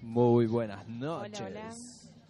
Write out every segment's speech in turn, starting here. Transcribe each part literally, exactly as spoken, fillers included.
Muy buenas noches. Hola, hola.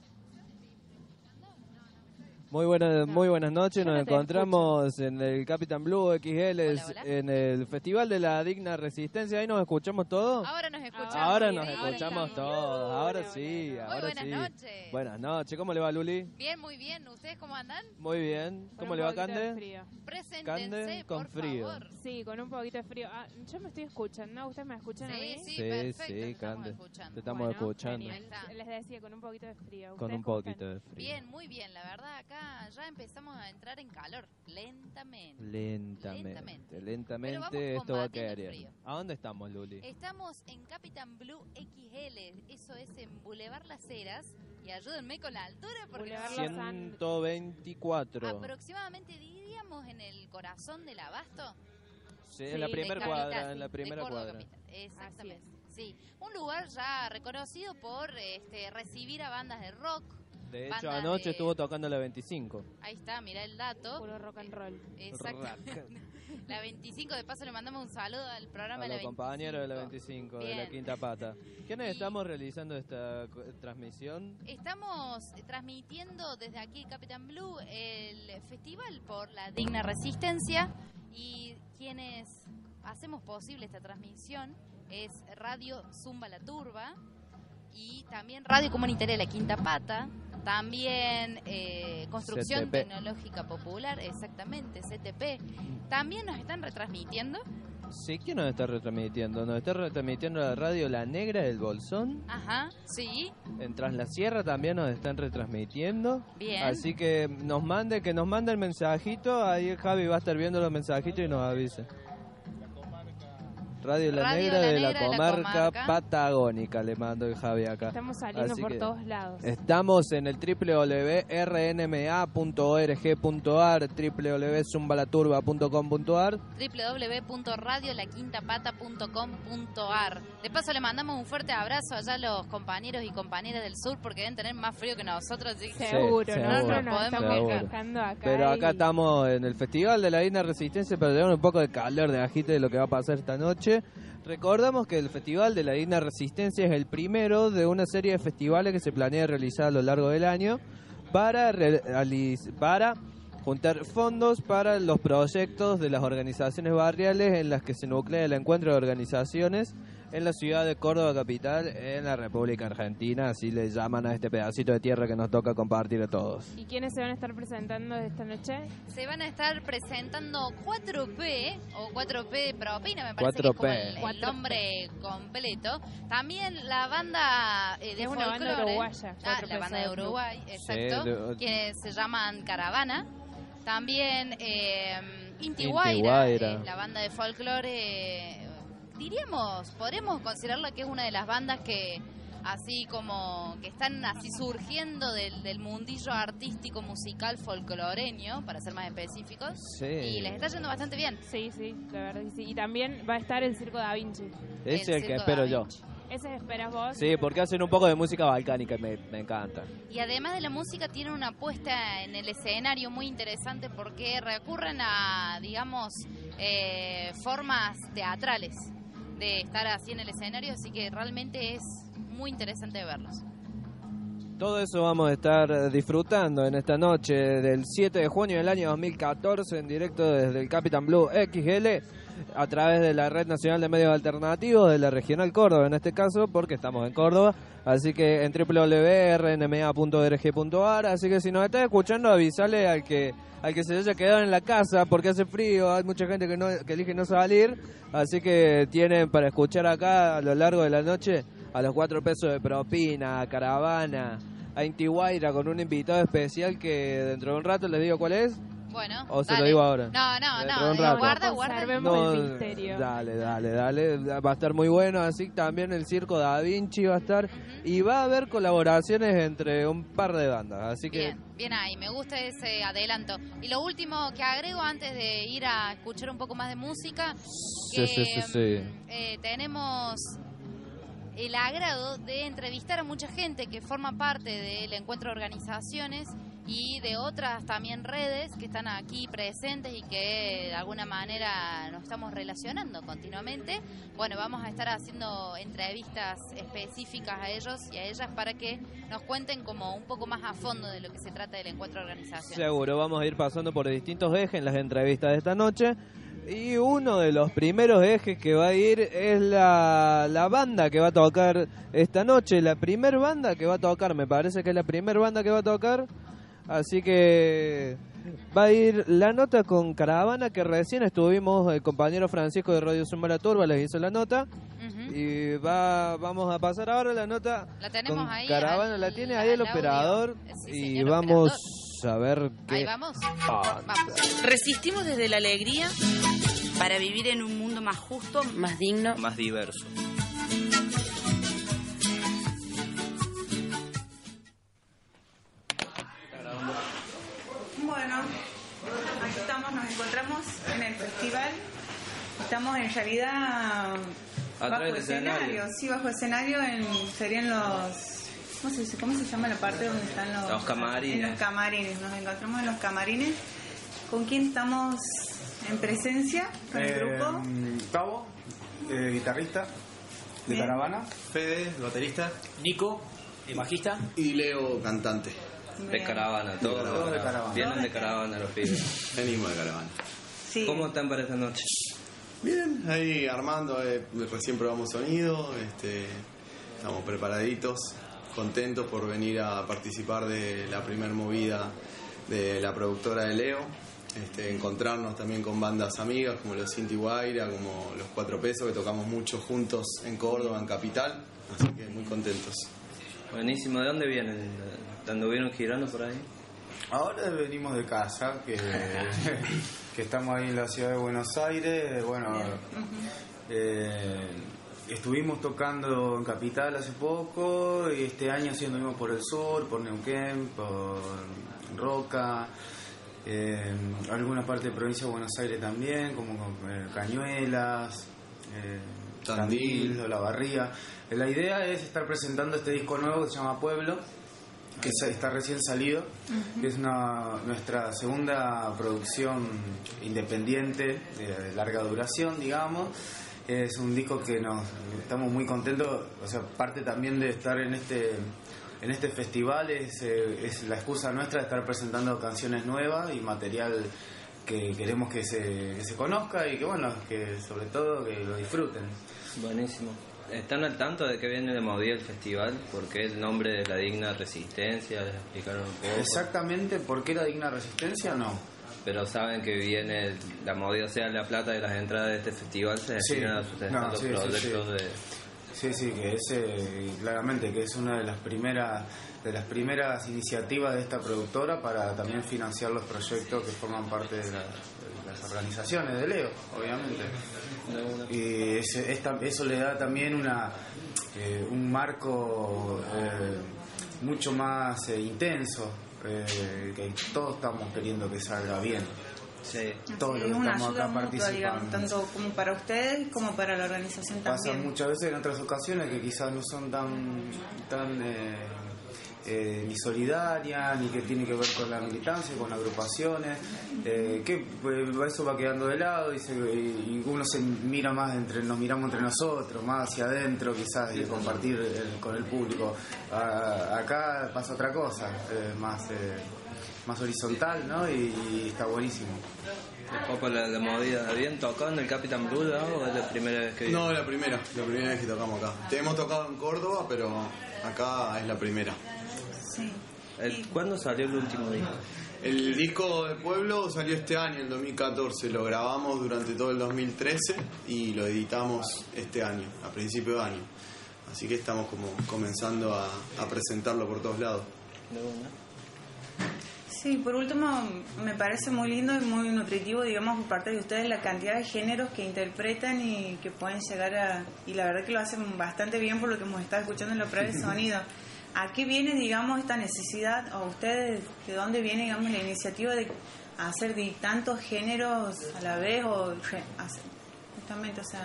Muy buenas, No, muy buenas noches. yo Nos no te encontramos en el Capitán Blue X L, Hola, hola. en el Festival de la Digna Resistencia. ¿Ahí nos escuchamos todos? Ahora nos escuchamos. Ahora sí, nos sí, escuchamos sí. todos. Ahora Hola, sí, hola. Muy ahora buenas sí. noches. Buenas noches. ¿Cómo le va, Luli? Bien, muy bien. ¿Ustedes cómo andan? Muy bien. Con ¿Cómo un le va, poquito de Cande? frío. Preséntense, Cande con por frío. favor. Sí, con un poquito de frío. Ah, yo me estoy escuchando, ¿no? ¿Ustedes me escuchan a Sí, mí? sí, Sí, perfecto. sí, te estamos Cande. escuchando. Te estamos Bueno, escuchando. genial. Ahí está. Les decía, con un poquito de frío. Con ¿Ustedes un cómo poquito están? de frío. Bien, muy bien. La verdad, acá ya empezamos a entrar en calor. Lentamente. Lentamente, Lentamente. lentamente, Pero vamos esto va a combatiendo el caer. frío. ¿A dónde estamos, Luli? Estamos en Capitán Blue X L. Eso es en Boulevard Las Heras. Y ayúdenme con la altura porque Boulevard no- Los An- ciento veinticuatro. aproximadamente diríamos en el corazón del Abasto. Sí, en Sí, la de primera Capital, cuadra, en la de primera Córdoba cuadra. capital. Exactamente. Sí, un lugar ya reconocido por este, recibir a bandas de rock. De hecho, Banda anoche de- estuvo tocando la veinticinco. Ahí está, mirá el dato. Puro rock and roll. Exactamente. La veinticinco, de paso le mandamos un saludo al programa A de la los compañeros de la veinticinco. veinticinco, de la Bien. Quinta Pata. ¿Quiénes Y- estamos realizando esta co- transmisión? Estamos transmitiendo desde aquí Capitán Blue el festival por la Digna Resistencia y quienes hacemos posible esta transmisión es Radio Zumba La Turba y también Radio Comunitaria de la Quinta Pata, también eh, Construcción C T P. Tecnológica Popular, exactamente, C T P. También nos están retransmitiendo. Sí, ¿quién nos está retransmitiendo? Nos está retransmitiendo la radio La Negra del Bolsón. Ajá, sí, En Tras la Sierra también nos están retransmitiendo. bien. Así que nos mande, que nos mande el mensajito. Ahí Javi va a estar viendo los mensajitos y nos avise. Radio La Radio Negra La de la Negra de la comarca comarca. patagónica, le mando el Javi acá. Estamos saliendo Así por que todos lados. Estamos en el w w w punto r n m a punto org punto a r, w w w punto zumbalaturba punto com punto a r. w w w punto radio la quinta pata punto com punto a r. De paso le mandamos un fuerte abrazo allá a los compañeros y compañeras del sur porque deben tener más frío que nosotros. Así que Seguro, seguro, nosotros nos seguro. estamos Seguro. quejando acá. Pero acá y- estamos en el Festival de la Digna Resistencia, pero tenemos un poco de calor, de agite de lo que va a pasar esta noche. Recordamos que el Festival de la Digna Resistencia es el primero de una serie de festivales que se planea realizar a lo largo del año para, realiz- para juntar fondos para los proyectos de las organizaciones barriales en las que se nuclea el encuentro de organizaciones en la ciudad de Córdoba capital, en la República Argentina, así le llaman a este pedacito de tierra que nos toca compartir a todos. ¿Y quiénes se van a estar presentando esta noche? se van a estar presentando cuatro P o cuatro P de propina, me parece cuatro que es P. como el, el cuatro P. nombre completo. También la banda eh, de Es una banda folclore. uruguaya, Ah, cuatro la P banda de Sound Club. Uruguay, exacto. de- Quienes se llaman Caravana. También eh, Inti Inti Guaira, Guaira. eh, la banda de folclore. eh, diríamos, podremos considerarla que es una de las bandas que así como que están así surgiendo del, del mundillo artístico musical folcloreño, para ser más específicos, Sí. y les está yendo bastante bien. Sí, sí, la verdad que sí. Y también va a estar el Circo Da Vinci. Ese es el que Circo espero Da yo. Vinci. Ese esperas vos. Sí, porque hacen un poco de música balcánica y me, me encanta. Y además de la música tienen una puesta en el escenario muy interesante porque recurren a, digamos, eh, formas teatrales de estar así en el escenario, así que realmente es muy interesante verlos. Todo eso vamos a estar disfrutando en esta noche del siete de junio del año dos mil catorce en directo desde el Capitán Blue X L a través de la Red Nacional de Medios Alternativos de la Regional Córdoba en este caso, porque estamos en Córdoba, así que en w w w punto r n m a punto org punto a r, así que si nos estás escuchando avisale al que al que se haya quedado en la casa porque hace frío, hay mucha gente que no que elige no salir, así que tienen para escuchar acá a lo largo de la noche a los cuatro pesos de propina, a Caravana, a Inti Guaira con un invitado especial que dentro de un rato les digo cuál es. Bueno, ¿O se dale. lo digo ahora? No, no, Dentro no, de un eh, rato. guarda, guarda. Conservemos No, el misterio. dale, dale, dale, va a estar muy bueno, así también el Circo Da Vinci va a estar y va a haber colaboraciones entre un par de bandas, así que Bien, bien ahí, me gusta ese adelanto. Y lo último que agrego antes de ir a escuchar un poco más de música, Sí, que sí, sí, sí. mm, eh, tenemos el agrado de entrevistar a mucha gente que forma parte del encuentro de organizaciones y de otras también redes que están aquí presentes y que de alguna manera nos estamos relacionando continuamente. Bueno, vamos a estar haciendo entrevistas específicas a ellos y a ellas para que nos cuenten como un poco más a fondo de lo que se trata del encuentro de organización. Seguro, vamos a ir pasando por distintos ejes en las entrevistas de esta noche. Y uno de los primeros ejes que va a ir es la, la banda que va a tocar esta noche. La primer banda que va a tocar, me parece que es la primer banda que va a tocar. Así que va a ir la nota con Caravana, que recién estuvimos, el compañero Francisco de Radio Zumba La Turba les hizo la nota. Uh-huh. Y va vamos a pasar ahora la nota la tenemos con ahí Caravana, al, la tiene ahí el operador. Sí, y señor, vamos operador. a ver qué... Ahí vamos. Ah, vamos. Resistimos desde la alegría para vivir en un mundo más justo, más digno, más diverso. Bueno, aquí estamos, nos encontramos en el festival. Estamos en realidad bajo escenario. escenario, sí, bajo escenario en, serían los... ¿Cómo se, ¿Cómo se llama la parte donde están los... Los camarines. En los camarines, nos encontramos en los camarines. ¿Con quién estamos en presencia? ¿Con el eh, grupo? Cabo, eh, guitarrista de Bien. Caravana. Fede, baterista. Nico, bajista. Y Leo, cantante. Bien. De Caravana, todos de Caravana. Caravana. Vienen de Caravana los pibes. Venimos de Caravana. Sí. ¿Cómo están para esta noche? Bien, ahí armando, eh, recién probamos sonido, este, estamos preparaditos, contentos por venir a participar de la primer movida de la productora de Leo, este, encontrarnos también con bandas amigas como los Cinti Guaira, como los Cuatro Pesos, que tocamos mucho juntos en Córdoba, en Capital, así que muy contentos. Buenísimo, ¿de dónde vienen? ¿Te anduvieron girando por ahí? Ahora venimos de casa, que, que estamos ahí en la ciudad de Buenos Aires. Bueno, eh, estuvimos tocando en Capital hace poco y este año sí anduvimos por el sur, por Neuquén, por Roca, eh, alguna parte de provincia de Buenos Aires también, como eh, Cañuelas, eh, Tandil, Tandil, Olavarría. La idea es estar presentando este disco nuevo que se llama Pueblo, que está recién salido, uh-huh. que es una, nuestra segunda producción independiente de larga duración, digamos. Es un disco que nos estamos muy contentos, o sea, parte también de estar en este en este festival es, es la excusa nuestra de estar presentando canciones nuevas y material que queremos que se, que se conozca y que bueno, que sobre todo que lo disfruten. Buenísimo. ¿Están al tanto de qué viene de movida el festival? ¿Por qué el nombre de La Digna Resistencia? ¿Les explicaron un poco? Exactamente, ¿por qué La Digna Resistencia? No. Pero saben que viene la movida, o sea, la plata de las entradas de este festival se destina sí. a sustentar no, los sí, proyectos sí, sí. de... Sí, sí, que es eh, claramente que es una de las primeras de las primeras iniciativas de esta productora para también financiar los proyectos que forman parte de, la, de las organizaciones de Leo, obviamente. Y ese, esta, eso le da también una eh, un marco eh, mucho más eh, intenso, eh, que todos estamos queriendo que salga bien. Sí. Todos Sí, los es que una estamos ayuda acá mutua, participando. digamos, tanto como para ustedes como para la organización Pasa también. muchas veces en otras ocasiones que quizás no son tan tan eh, eh, ni solidarias, ni que tiene que ver con la militancia, con agrupaciones, eh, que pues, eso va quedando de lado y, se, y uno se mira más entre, nos miramos entre nosotros, más hacia adentro quizás, y compartir el, con el público. A, acá pasa otra cosa, eh, más eh, más horizontal, ¿no? Y, y está buenísimo. ¿O por la, la movida? ¿Habían tocado en el Capitán Blue o es la primera vez que...? No, la primera, la primera vez que tocamos acá. Te hemos tocado en Córdoba, pero acá es la primera. Sí. El, ¿Cuándo salió el último disco? El disco de Pueblo salió este año, en dos mil catorce. Lo grabamos durante todo el dos mil trece y lo editamos este año, a principio de año. Así que estamos como comenzando a, a presentarlo por todos lados. ¿De una? Sí, por último, me parece muy lindo y muy nutritivo, digamos, por parte de ustedes, la cantidad de géneros que interpretan y que pueden llegar a... Y la verdad que lo hacen bastante bien por lo que hemos estado escuchando en la prueba de sonido. ¿A qué viene, digamos, esta necesidad, o ustedes, de dónde viene, digamos, la iniciativa de hacer de tantos géneros a la vez, o re, hacer, justamente, o sea...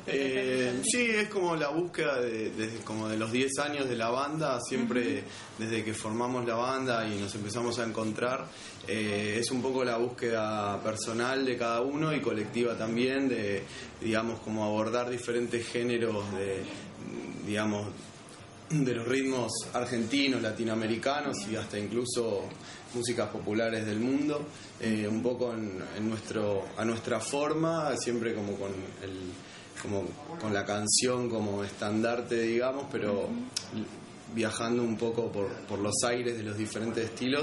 Eh, sí, es como la búsqueda de, desde como de los diez años de la banda, siempre uh-huh. desde que formamos la banda y nos empezamos a encontrar, eh, es un poco la búsqueda personal de cada uno y colectiva también, de, digamos, como abordar diferentes géneros de, digamos, de los ritmos argentinos, latinoamericanos y hasta incluso músicas populares del mundo, eh, un poco en, en nuestro a nuestra forma, siempre como con el como con la canción como estandarte, digamos, pero viajando un poco por, por los aires de los diferentes estilos,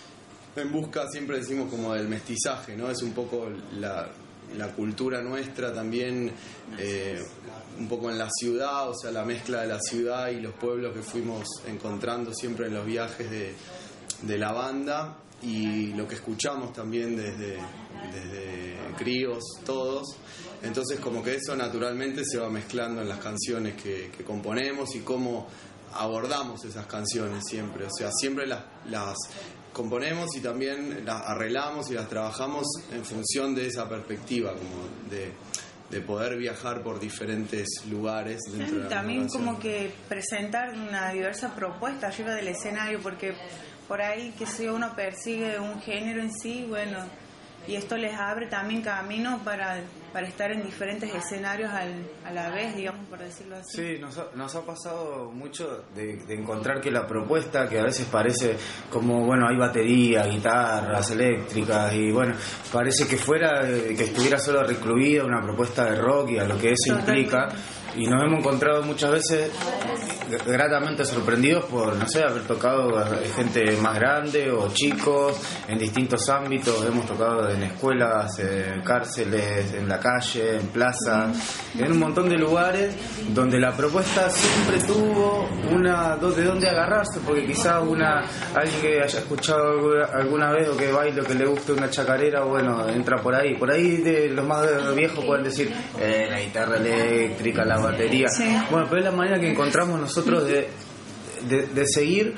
en busca, siempre decimos, como del mestizaje, ¿no? Es un poco la, la cultura nuestra también, eh, un poco en la ciudad, o sea, la mezcla de la ciudad y los pueblos que fuimos encontrando siempre en los viajes de, de la banda, y lo que escuchamos también desde, desde críos todos. Entonces como que eso naturalmente se va mezclando en las canciones que, que componemos y cómo abordamos esas canciones siempre. O sea, siempre las, las componemos y también las arreglamos y las trabajamos en función de esa perspectiva, como de, de poder viajar por diferentes lugares dentro de la también canción. Como que presentar una diversa propuesta arriba del escenario, porque por ahí que si uno persigue un género en sí, bueno, y esto les abre también camino para, para estar en diferentes escenarios al, a la vez, digamos, por decirlo así. Sí, nos ha, nos ha pasado mucho de, de encontrar que la propuesta, que a veces parece como, bueno, hay batería, guitarras eléctricas y bueno, parece que fuera, que estuviera solo recluida una propuesta de rock y a lo que eso implica. Y nos hemos encontrado muchas veces gratamente sorprendidos por, no sé, haber tocado a gente más grande o chicos en distintos ámbitos. Hemos tocado en escuelas, en cárceles, en la calle, en plazas, en un montón de lugares donde la propuesta siempre tuvo una de dónde agarrarse, porque quizás una alguien que haya escuchado alguna, alguna vez o que baile o que le guste una chacarera, bueno, entra por ahí. Por ahí de los más viejos pueden decir eh, la guitarra eléctrica, la batería. Sí. Bueno, pero es la manera que encontramos nosotros de, de, de seguir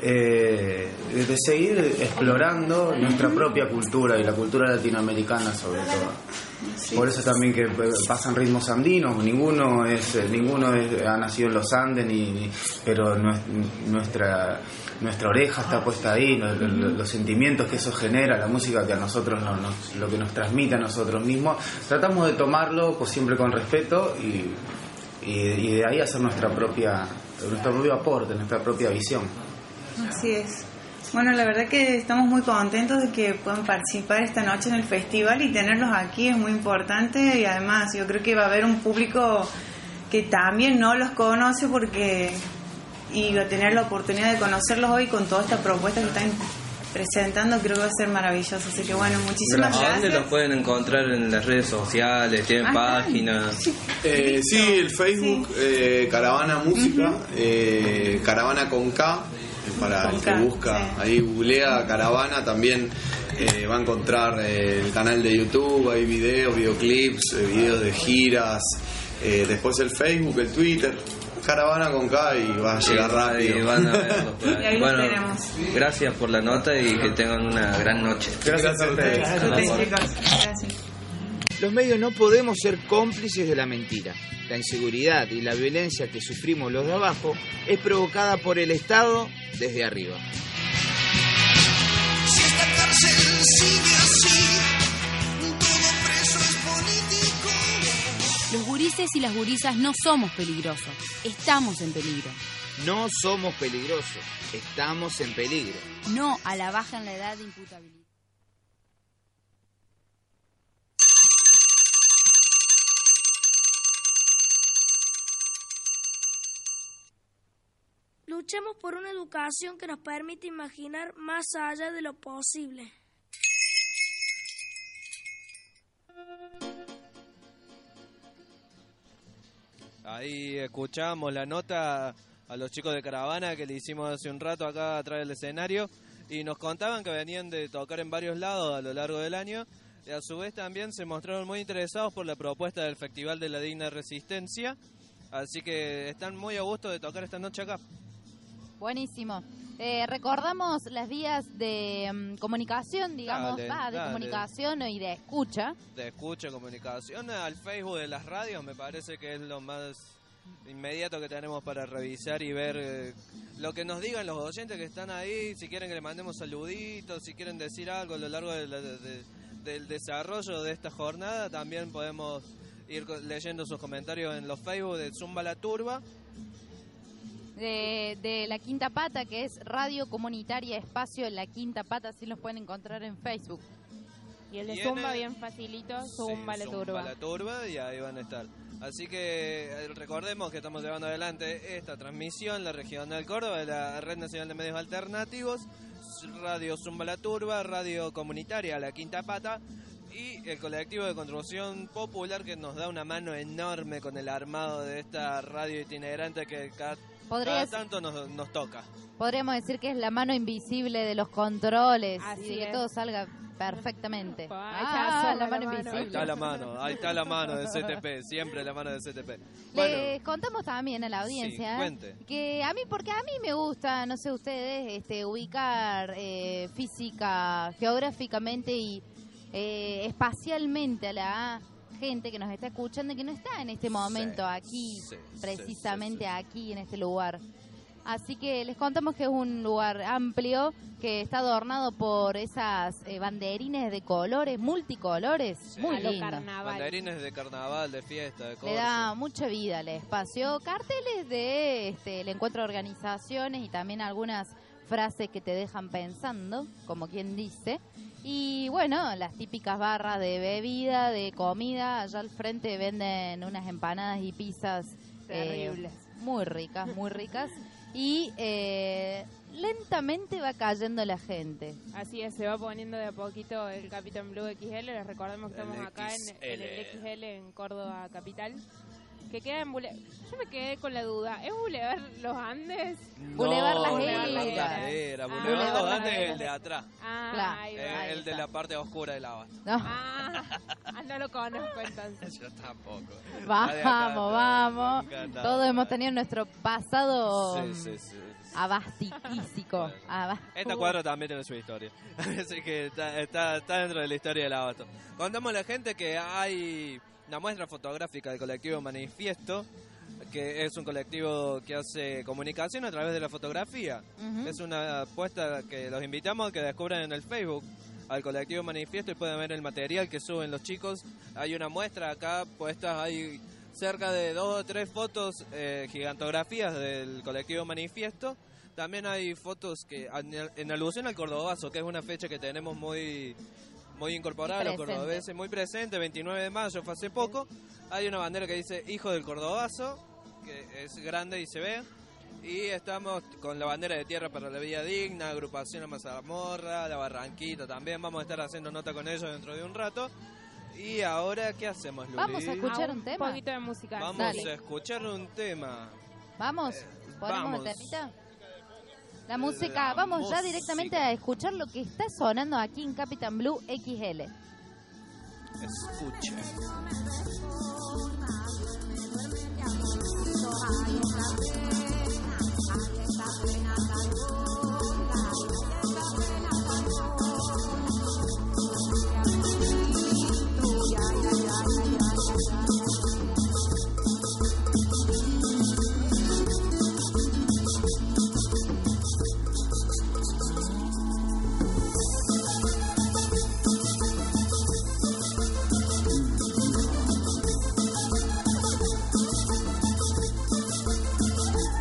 eh, de seguir explorando nuestra propia cultura y la cultura latinoamericana sobre todo. Sí. Por eso también que pasan ritmos andinos, ninguno es ninguno es, ha nacido en los Andes, ni, ni, pero nuestra nuestra oreja está puesta ahí, los, los sentimientos que eso genera, la música que a nosotros no, nos, lo que nos transmite a nosotros mismos, tratamos de tomarlo pues siempre con respeto y Y, y de ahí hacer nuestra propia nuestro propio aporte, nuestra propia visión. Así es. Bueno, la verdad que estamos muy contentos de que puedan participar esta noche en el festival y tenerlos aquí es muy importante, y además yo creo que va a haber un público que también no los conoce, porque y va a tener la oportunidad de conocerlos hoy con toda esta propuesta que están presentando. Creo que va a ser maravilloso, así que bueno, muchísimas ¿A gracias. dónde los pueden encontrar? En las redes sociales, tienen Ah, páginas. Sí, Eh, sí, el Facebook, Sí. eh, Caravana Música, Uh-huh. eh, Caravana con K, para Con el que K, busca, sí. ahí googlea Caravana, también eh, va a encontrar eh, el canal de YouTube, hay videos, videoclips, eh, videos de giras, eh, después el Facebook, el Twitter, Caravana con K, y va a llegar rápido. Y van a verlos por ahí. Y ahí los Bueno, tenemos. gracias por la nota y que tengan una gran noche. Gracias a ustedes. Gracias a ustedes, chicos. Gracias. Los medios no podemos ser cómplices de la mentira. La inseguridad y la violencia que sufrimos los de abajo es provocada por el Estado desde arriba. Si esta cárcel sigue así, todo preso es político. Los gurises y las gurisas no somos peligrosos, estamos en peligro. No somos peligrosos, estamos en peligro. No a la baja en la edad de imputabilidad. Luchemos por una educación que nos permite imaginar más allá de lo posible. Ahí escuchamos la nota a los chicos de Caravana que le hicimos hace un rato acá atrás del escenario, y nos contaban que venían de tocar en varios lados a lo largo del año, y a su vez también se mostraron muy interesados por la propuesta del Festival de la Digna Resistencia, así que están muy a gusto de tocar esta noche acá. Buenísimo. Eh, recordamos las vías de um, comunicación, digamos, Dale, ah, de dale. comunicación y de escucha. De escucha, comunicación, al Facebook de las radios me parece que es lo más inmediato que tenemos para revisar y ver eh, lo que nos digan los oyentes que están ahí, si quieren que le mandemos saluditos, si quieren decir algo a lo largo de la- de- de- del desarrollo de esta jornada, también podemos ir co- leyendo sus comentarios en los Facebook de Zumba la Turba. De, de La Quinta Pata, que es Radio Comunitaria Espacio La Quinta Pata, así los pueden encontrar en Facebook. Y el de Viene- Zumba bien facilito, Zumba la Zumba turba. la Turba, y ahí van a estar. Así que eh, recordemos que estamos llevando adelante esta transmisión, la Regional Córdoba, de la Red Nacional de Medios Alternativos, Radio Zumba la Turba, Radio Comunitaria La Quinta Pata y el colectivo de construcción popular que nos da una mano enorme con el armado de esta radio itinerante que cada, Podrías- cada tanto nos, nos toca. Podríamos decir que es la mano invisible de los controles Así y de que es. todo salga perfectamente. ahí Ah, está, la la mano mano. invisible. Ahí está la mano, ahí está la mano de C T P, siempre la mano de C T P. Les contamos también a la audiencia Sí, cuente. que a mí, porque a mí me gusta, no sé ustedes, este, ubicar eh, física, geográficamente y eh, espacialmente a la gente que nos está escuchando y que no está en este momento aquí, sí, precisamente aquí en este lugar. Así que les contamos que es un lugar amplio que está adornado por esas eh, banderines de colores, multicolores, muy A lo lindo. Banderines de carnaval, de fiesta, de Le cosas. da mucha vida al espacio. Carteles de este, el encuentro de organizaciones y también algunas frases que te dejan pensando, como quien dice. Y bueno, las típicas barras de bebida, de comida. Allá al frente venden unas empanadas y pizzas eh, Terribles. muy ricas, muy ricas. Y eh, lentamente va cayendo la gente. Así es, se va poniendo de a poquito el Capitán Blue X L. Les recordamos que El estamos acá en, en el X L. X L en Córdoba Capital. Que queda en Boulevard. Yo me quedé con la duda. ¿Es Boulevard Los Andes? Boulevard Las Boulevard Heras. Las Heras. Ah, Boulevard Boulevard Los Las Andes es Heras. el de atrás. Ah, Claro. ahí va. Eh, ahí el de está. la parte oscura del abasto. No. Ah, ah, no lo conozco entonces. Yo tampoco. Vamos, vamos. Me encanta. Todos hemos tenido nuestro pasado Sí, sí, sí. abastiquísico. Abas- Esta cuadra también tiene su historia. Así que está, está, está dentro de la historia del abasto. Contamos a la gente que hay una muestra fotográfica del colectivo Manifiesto, que es un colectivo que hace comunicación a través de la fotografía. Ujú. Es una apuesta que los invitamos a que descubran en el Facebook al colectivo Manifiesto y pueden ver el material que suben los chicos. Hay una muestra acá puestas, hay cerca de dos o tres fotos, eh, gigantografías del colectivo Manifiesto. También hay fotos que en alusión al Cordobazo, que es una fecha que tenemos muy muy incorporada a los Muy presente. cordobeses, muy presente, veintinueve de mayo, fue hace poco. Hay una bandera que dice Hijo del Cordobazo, que es grande y se ve. Y estamos con la bandera de Tierra para la Vida Digna, agrupación a Mazamorra, la Barranquita también. Vamos a estar haciendo nota con ellos dentro de un rato. Y ahora, ¿qué hacemos, Luli? Vamos a escuchar Ah, un tema. Un poquito de música. Vamos Dale. a escuchar un tema. Vamos, ponemos vamos. el temita. La música, vamos ya directamente a escuchar lo que está sonando aquí en Capitán Blue X L. Escucha. Thank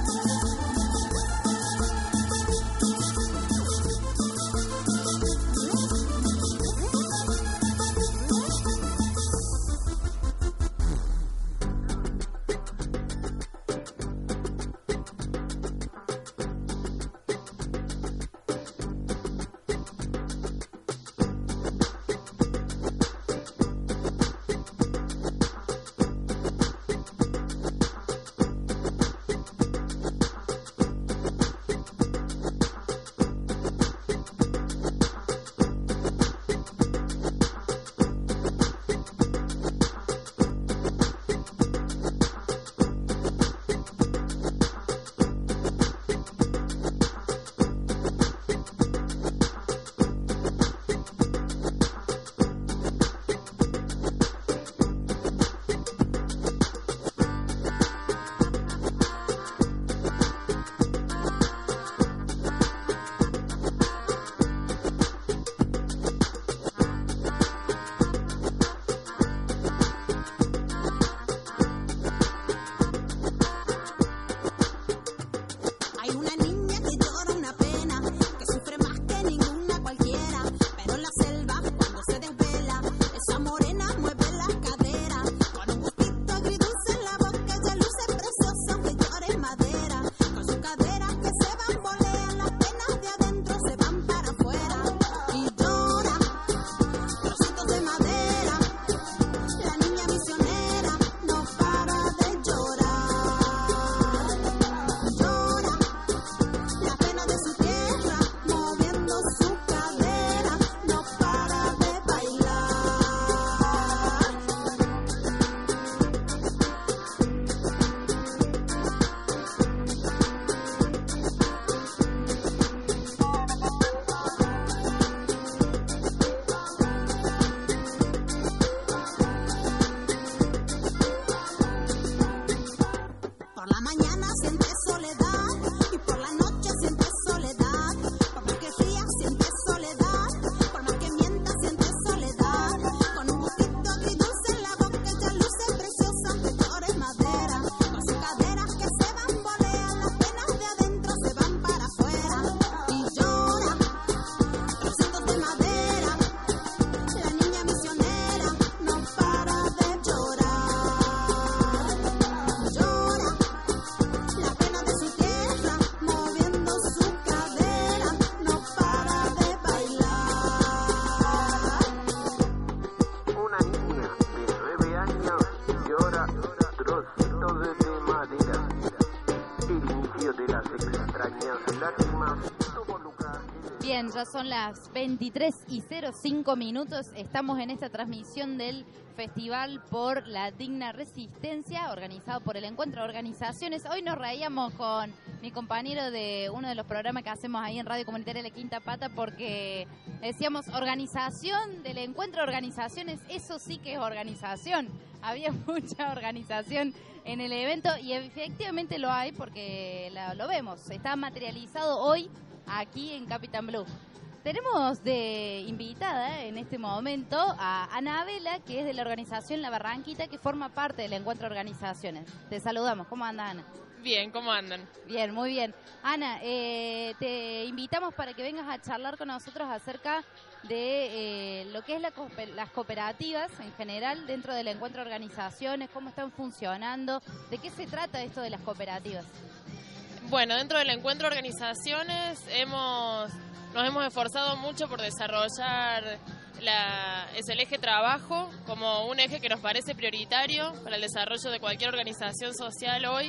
Bien, ya son las veintitrés y cero cinco minutos. Estamos en esta transmisión del Festival por la Digna Resistencia, organizado por el Encuentro de Organizaciones. Hoy nos reíamos con mi compañero de uno de los programas que hacemos ahí en Radio Comunitaria La Quinta Pata, porque decíamos organización del Encuentro de Organizaciones. Eso sí que es organización. Había mucha organización en el evento y efectivamente lo hay porque lo, lo vemos. Está materializado hoy aquí en Capitán Blue. Tenemos de invitada en este momento a Anabela, que es de la organización La Barranquita, que forma parte del Encuentro de Organizaciones. Te saludamos. ¿Cómo anda, Ana? Bien, ¿cómo andan? Bien, muy bien. Ana, eh, te invitamos para que vengas a charlar con nosotros acerca de eh, lo que es la, las cooperativas en general dentro del Encuentro de Organizaciones, cómo están funcionando, de qué se trata esto de las cooperativas. Bueno, dentro del Encuentro de Organizaciones hemos, nos hemos esforzado mucho por desarrollar la, es el eje trabajo como un eje que nos parece prioritario para el desarrollo de cualquier organización social hoy.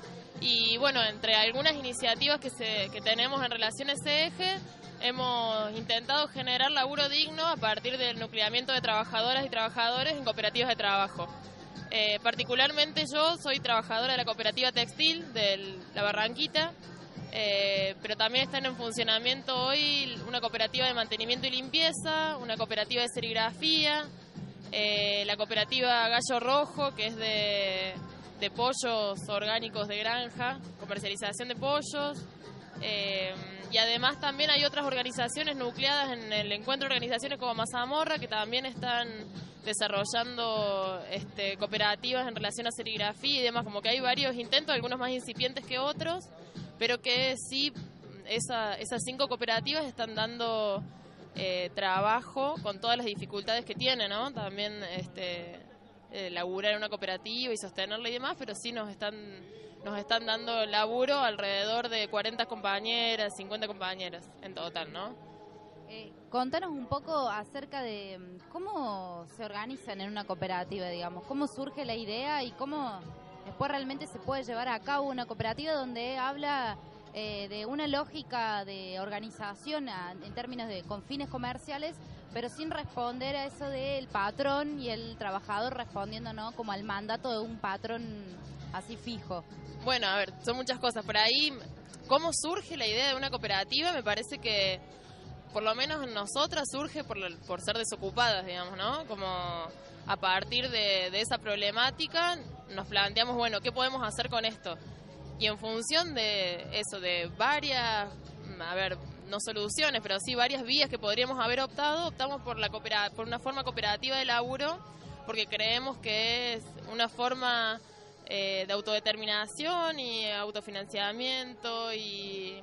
Y bueno, entre algunas iniciativas que, se, que tenemos en relación a ese eje, hemos intentado generar laburo digno a partir del nucleamiento de trabajadoras y trabajadores en cooperativas de trabajo. Eh, particularmente yo soy trabajadora de la cooperativa textil de La Barranquita, eh, pero también están en funcionamiento hoy una cooperativa de mantenimiento y limpieza, una cooperativa de serigrafía, eh, la cooperativa Gallo Rojo, que es de, de pollos orgánicos de granja, comercialización de pollos, eh, y además también hay otras organizaciones nucleadas en el Encuentro de Organizaciones como Mazamorra, que también están desarrollando este, cooperativas en relación a serigrafía y demás, como que hay varios intentos, algunos más incipientes que otros, pero que sí, esa, esas cinco cooperativas están dando eh, trabajo con todas las dificultades que tiene, ¿no? También este, eh, laburar en una cooperativa y sostenerla y demás, pero sí nos están, nos están dando laburo alrededor de cuarenta compañeras, cincuenta compañeras en total, ¿no? Eh, contanos un poco acerca de cómo se organizan en una cooperativa, digamos, cómo surge la idea y cómo después realmente se puede llevar a cabo una cooperativa donde habla eh, de una lógica de organización a, en términos de con fines comerciales, pero sin responder a eso del patrón y el trabajador respondiendo, ¿no?, como al mandato de un patrón así fijo. Bueno, a ver, son muchas cosas. Por ahí, ¿cómo surge la idea de una cooperativa? Me parece que por lo menos en nosotras surge por, por ser desocupadas, digamos, ¿no? Como a partir de, de esa problemática nos planteamos, bueno, ¿qué podemos hacer con esto? Y en función de eso, de varias, a ver, no soluciones, pero sí varias vías que podríamos haber optado, optamos por, la coopera, por una forma cooperativa de laburo, porque creemos que es una forma eh, de autodeterminación y autofinanciamiento y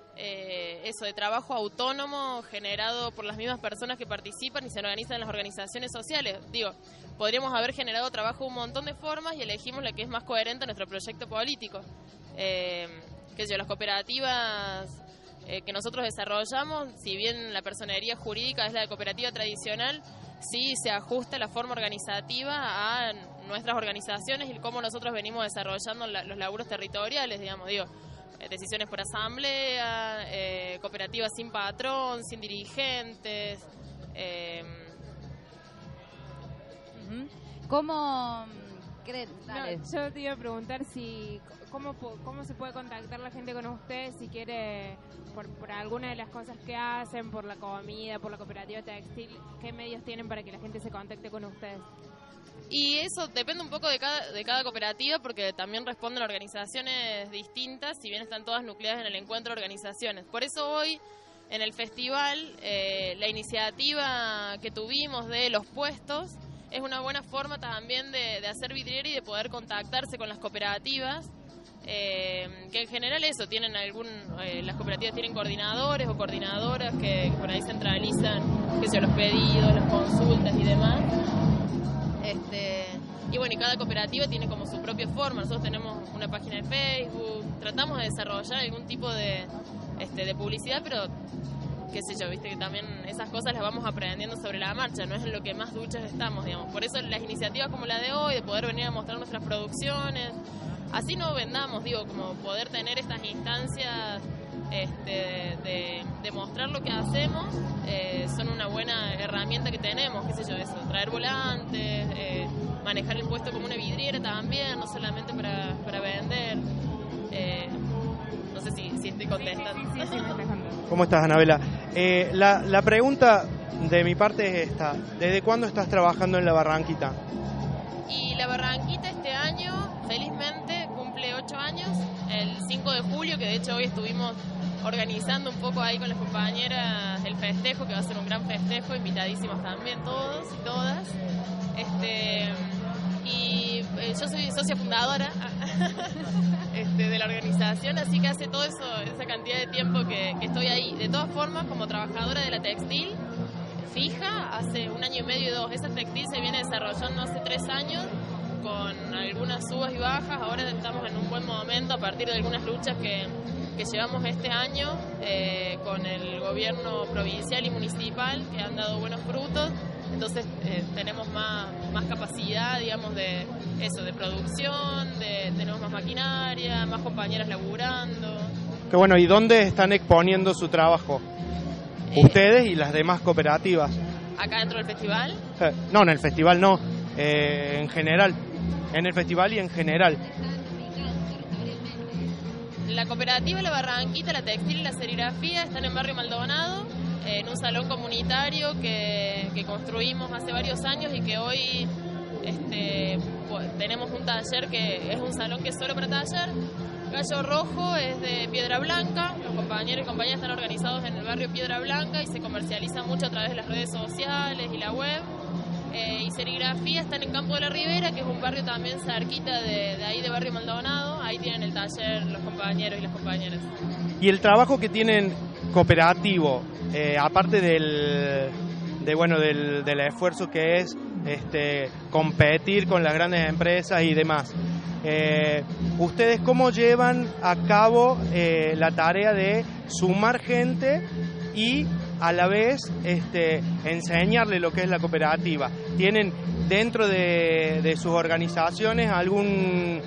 Eh, eso, de trabajo autónomo generado por las mismas personas que participan y se organizan en las organizaciones sociales. Digo, podríamos haber generado trabajo de un montón de formas y elegimos la que es más coherente a nuestro proyecto político. Eh, que yo, las cooperativas eh, que nosotros desarrollamos, si bien la personería jurídica es la de cooperativa tradicional, sí se ajusta la forma organizativa a nuestras organizaciones y cómo nosotros venimos desarrollando la, los laburos territoriales, digamos, digo, decisiones por asamblea, eh, cooperativas sin patrón, sin dirigentes. Eh. ¿Cómo creen? Dale. No, yo te iba a preguntar si cómo cómo se puede contactar la gente con ustedes si quiere por, por alguna de las cosas que hacen, por la comida, por la cooperativa textil, ¿qué medios tienen para que la gente se contacte con ustedes? Y eso depende un poco de cada, de cada cooperativa, porque también responden a organizaciones distintas, si bien están todas nucleadas en el Encuentro de Organizaciones. Por eso hoy, en el festival, eh, la iniciativa que tuvimos de los puestos es una buena forma también de, de hacer vidriera y de poder contactarse con las cooperativas, eh, que en general eso, tienen algún, eh, las cooperativas tienen coordinadores o coordinadoras que, que por ahí centralizan, qué sé yo, los pedidos, las consultas y demás. Este, y bueno, y cada cooperativa tiene como su propia forma. Nosotros tenemos una página de Facebook, tratamos de desarrollar algún tipo de, este, de publicidad, pero qué sé yo, viste que también esas cosas las vamos aprendiendo sobre la marcha, no es en lo que más duchas estamos, digamos. Por eso las iniciativas como la de hoy, de poder venir a mostrar nuestras producciones, así no vendamos, digo, como poder tener estas instancias este, de, de mostrar lo que hacemos, eh, son una buena herramienta que tenemos, qué sé yo, eso, traer volantes, eh, manejar el puesto como una vidriera también, no solamente para, para vender. Eh, no sé si, si estoy contestando. Sí, sí, sí, sí, me estás contando. ¿Cómo estás, Anabela? Eh, la, la pregunta de mi parte es esta: ¿desde cuándo estás trabajando en La Barranquita? Y La Barranquita este año, felizmente, cumple ocho años, el cinco de julio, que de hecho hoy estuvimos organizando un poco ahí con las compañeras el festejo, que va a ser un gran festejo, invitadísimos también todos y todas. Este, y eh, yo soy socia fundadora este, de la organización, así que hace todo eso, esa cantidad de tiempo que, que estoy ahí. De todas formas, como trabajadora de la textil fija, hace un año y medio y dos. Esa textil se viene desarrollando hace tres años, con algunas subas y bajas. Ahora estamos en un buen momento a partir de algunas luchas que, que llevamos este año eh, con el gobierno provincial y municipal, que han dado buenos frutos. Entonces eh, tenemos más, más capacidad, digamos, de eso, de producción, de, tenemos más maquinaria, más compañeras laburando. Qué bueno, ¿y dónde están exponiendo su trabajo? Eh, ¿Ustedes y las demás cooperativas? ¿Acá dentro del festival? Eh, no, en el festival no, eh, en general. En el festival y en general. La cooperativa La Barranquita, la textil y la serigrafía están en Barrio Maldonado, en un salón comunitario que, que construimos hace varios años y que hoy este, pues, tenemos un taller que es un salón que es solo para taller. Gallo Rojo es de Piedra Blanca, los compañeros y compañeras están organizados en el barrio Piedra Blanca y se comercializa mucho a través de las redes sociales y la web. Eh, y serigrafía están en Campo de la Ribera, que es un barrio también cerquita de, de ahí de Barrio Maldonado. Ahí tienen el taller los compañeros y las compañeras. Y el trabajo que tienen cooperativo, eh, aparte del, de, bueno, del, del esfuerzo que es este, competir con las grandes empresas y demás, eh, ¿ustedes cómo llevan a cabo eh, la tarea de sumar gente y a la vez este, enseñarle lo que es la cooperativa? ¿Tienen dentro de, de sus organizaciones algún,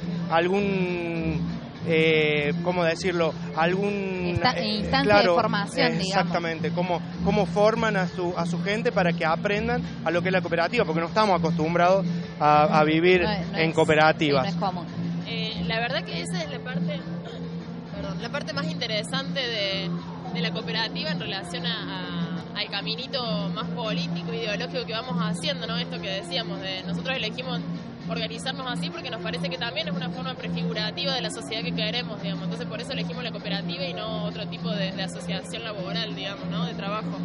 algún eh, ¿cómo decirlo? Algún Esta, eh, instancia claro, de formación, exactamente, digamos. ¿Cómo, cómo forman a su, a su gente para que aprendan a lo que es la cooperativa? Porque no estamos acostumbrados a, a vivir no, no en es, cooperativas. Sí, no es común. Eh, la verdad que esa es la parte, perdón, la parte más interesante de, de la cooperativa en relación a, a, al caminito más político, ideológico que vamos haciendo, ¿no? Esto que decíamos, de nosotros elegimos organizarnos así porque nos parece que también es una forma prefigurativa de la sociedad que queremos, digamos. Entonces por eso elegimos la cooperativa y no otro tipo de, de asociación laboral, digamos, ¿no? De trabajo.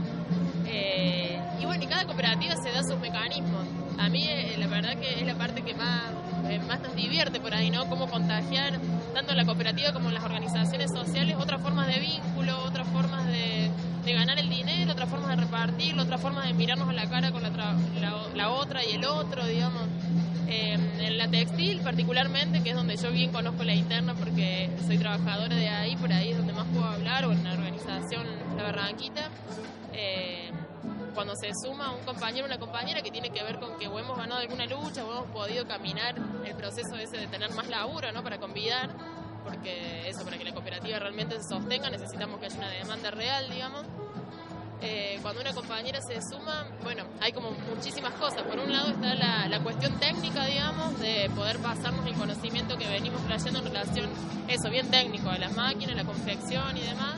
Eh, y bueno, y cada cooperativa se da sus mecanismos. A mí eh, la verdad que es la parte que más, eh, más nos divierte por ahí, ¿no? Cómo contagiar tanto en la cooperativa como en las organizaciones sociales otras formas de vínculo, otras formas de, de ganar el dinero, otras formas de repartirlo, otras formas de mirarnos a la cara con la, tra- la, la otra y el otro, digamos. Eh, en la textil particularmente, que es donde yo bien conozco la interna porque soy trabajadora de ahí, por ahí es donde más puedo hablar, o en la organización La Barranquita, eh, cuando se suma un compañero o una compañera que tiene que ver con que o hemos ganado alguna lucha o hemos podido caminar el proceso ese de tener más laburo, ¿no? Para convidar, porque eso, para que la cooperativa realmente se sostenga necesitamos que haya una demanda real, digamos. Eh, cuando una compañera se suma, bueno, hay como muchísimas cosas. Por un lado está la, la cuestión técnica, digamos, de poder pasarnos el conocimiento que venimos trayendo en relación, eso, bien técnico, a las máquinas, la confección y demás.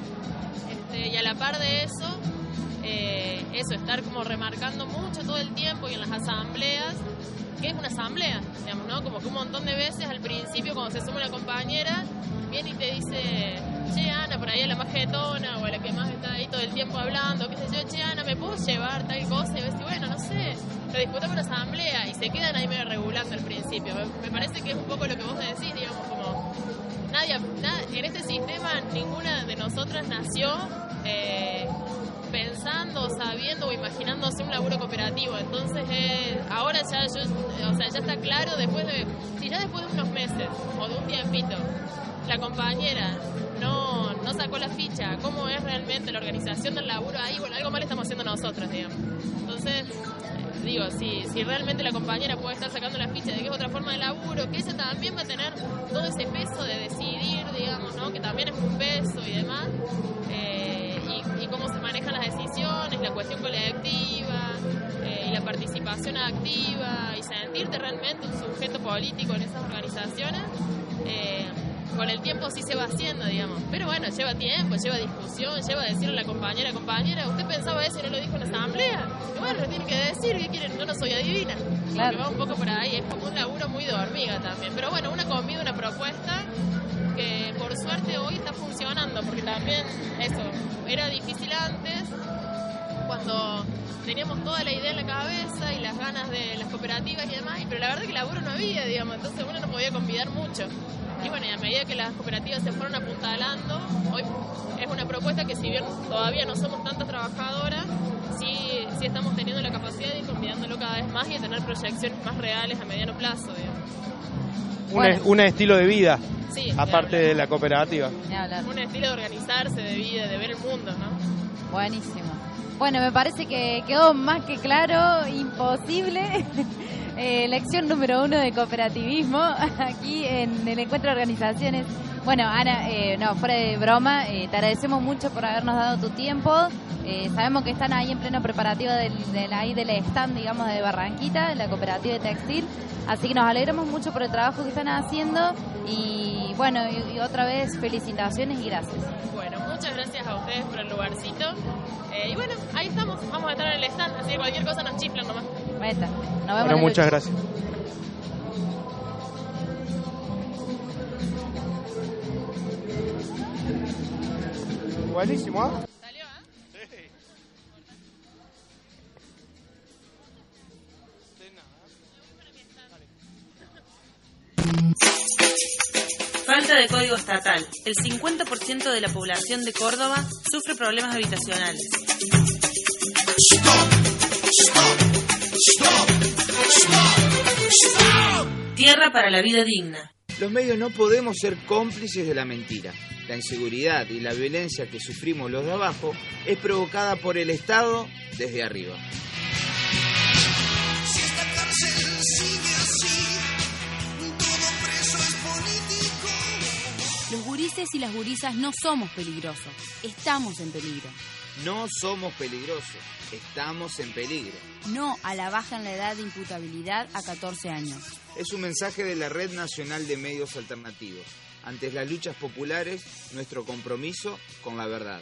Este, y a la par de eso, eh, eso, estar como remarcando mucho todo el tiempo y en las asambleas, que es una asamblea, digamos, ¿no? Como que un montón de veces al principio cuando se suma una compañera, viene y te dice, che, Ana, por ahí a la más jetona o a la que más está ahí todo el tiempo hablando, qué sé yo, che, Ana, ¿me puedo llevar tal cosa? Y ves, bueno, no sé, lo discutamos en la asamblea y se quedan ahí medio regulando al principio. Me, me parece que es un poco lo que vos decís, digamos, como nadie, nada, en este sistema ninguna de nosotras nació eh, pensando, sabiendo o imaginándose un laburo cooperativo. Entonces eh, ahora ya yo, o sea, ya está claro, después de, si ya después de unos meses o de un tiempito la compañera no, no sacó la ficha, cómo es realmente la organización del laburo ahí, bueno, algo mal estamos haciendo nosotros, digamos. Entonces, eh, digo, si, si realmente la compañera puede estar sacando la ficha de que es otra forma de laburo, que ella también va a tener todo ese peso de decidir, digamos, ¿no? que también es un peso y demás, eh, y, y cómo se manejan las decisiones, la cuestión colectiva, eh, y la participación activa, y sentirte realmente un sujeto político en esas organizaciones, eh, con el tiempo sí se va haciendo, digamos. Pero bueno, lleva tiempo, lleva discusión, lleva decirle a la compañera, compañera, ¿usted pensaba eso y no lo dijo en la asamblea? Y bueno, lo tiene que decir, ¿qué quieren? Yo no soy adivina. Claro. Que va un poco por ahí, es como un laburo muy de hormiga también. Pero bueno, una comida, una propuesta que por suerte hoy está funcionando, porque también eso, era difícil antes, cuando teníamos toda la idea en la cabeza y las ganas de las cooperativas y demás, pero la verdad que laburo no había, digamos, entonces uno no podía convidar mucho. Y bueno, y a medida que las cooperativas se fueron apuntalando, hoy es una propuesta que si bien todavía no somos tantas trabajadoras, sí, sí estamos teniendo la capacidad de ir convidándolo cada vez más y de tener proyecciones más reales a mediano plazo, digamos. Bueno. Un, un estilo de vida, sí, aparte de, de la cooperativa. Un estilo de organizarse, de vida, de ver el mundo, ¿no? Buenísimo. Bueno, me parece que quedó más que claro, imposible. Eh, lección número uno de cooperativismo aquí en el encuentro de organizaciones. Bueno, Ana, eh, no, fuera de broma, eh, te agradecemos mucho por habernos dado tu tiempo. Eh, sabemos que están ahí en pleno preparativo del, del, ahí del stand, digamos, de Barranquita, de la cooperativa de textil. Así que nos alegramos mucho por el trabajo que están haciendo. Y bueno, y, y otra vez felicitaciones y gracias. Bueno, muchas gracias a ustedes por el lugarcito. Eh, y bueno, ahí estamos, vamos a estar en el stand, así que cualquier cosa nos chiflan nomás. Meta. Nos vemos. Bueno, muchas gracias. Buenísimo, ¿eh? ¿Salió, eh? Sí. Falta de código estatal. El cincuenta por ciento de la población de Córdoba sufre problemas habitacionales. Stop, stop, stop, stop, stop. Tierra para la vida digna. Los medios no podemos ser cómplices de la mentira. La inseguridad y la violencia que sufrimos los de abajo es provocada por el Estado desde arriba. Si esta cárcel sigue así, todo preso es político. Los gurises y las gurisas no somos peligrosos, estamos en peligro. No somos peligrosos, estamos en peligro. No a la baja en la edad de imputabilidad a catorce años. Es un mensaje de la Red Nacional de Medios Alternativos. Ante las luchas populares, nuestro compromiso con la verdad.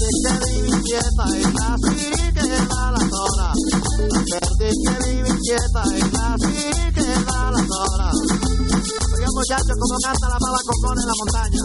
che vivi inquieta e la sì che va la sola. La verde che vive inquieta e la sì che va la sola. Oiga muchachos como canta la pava cocón en la montaña.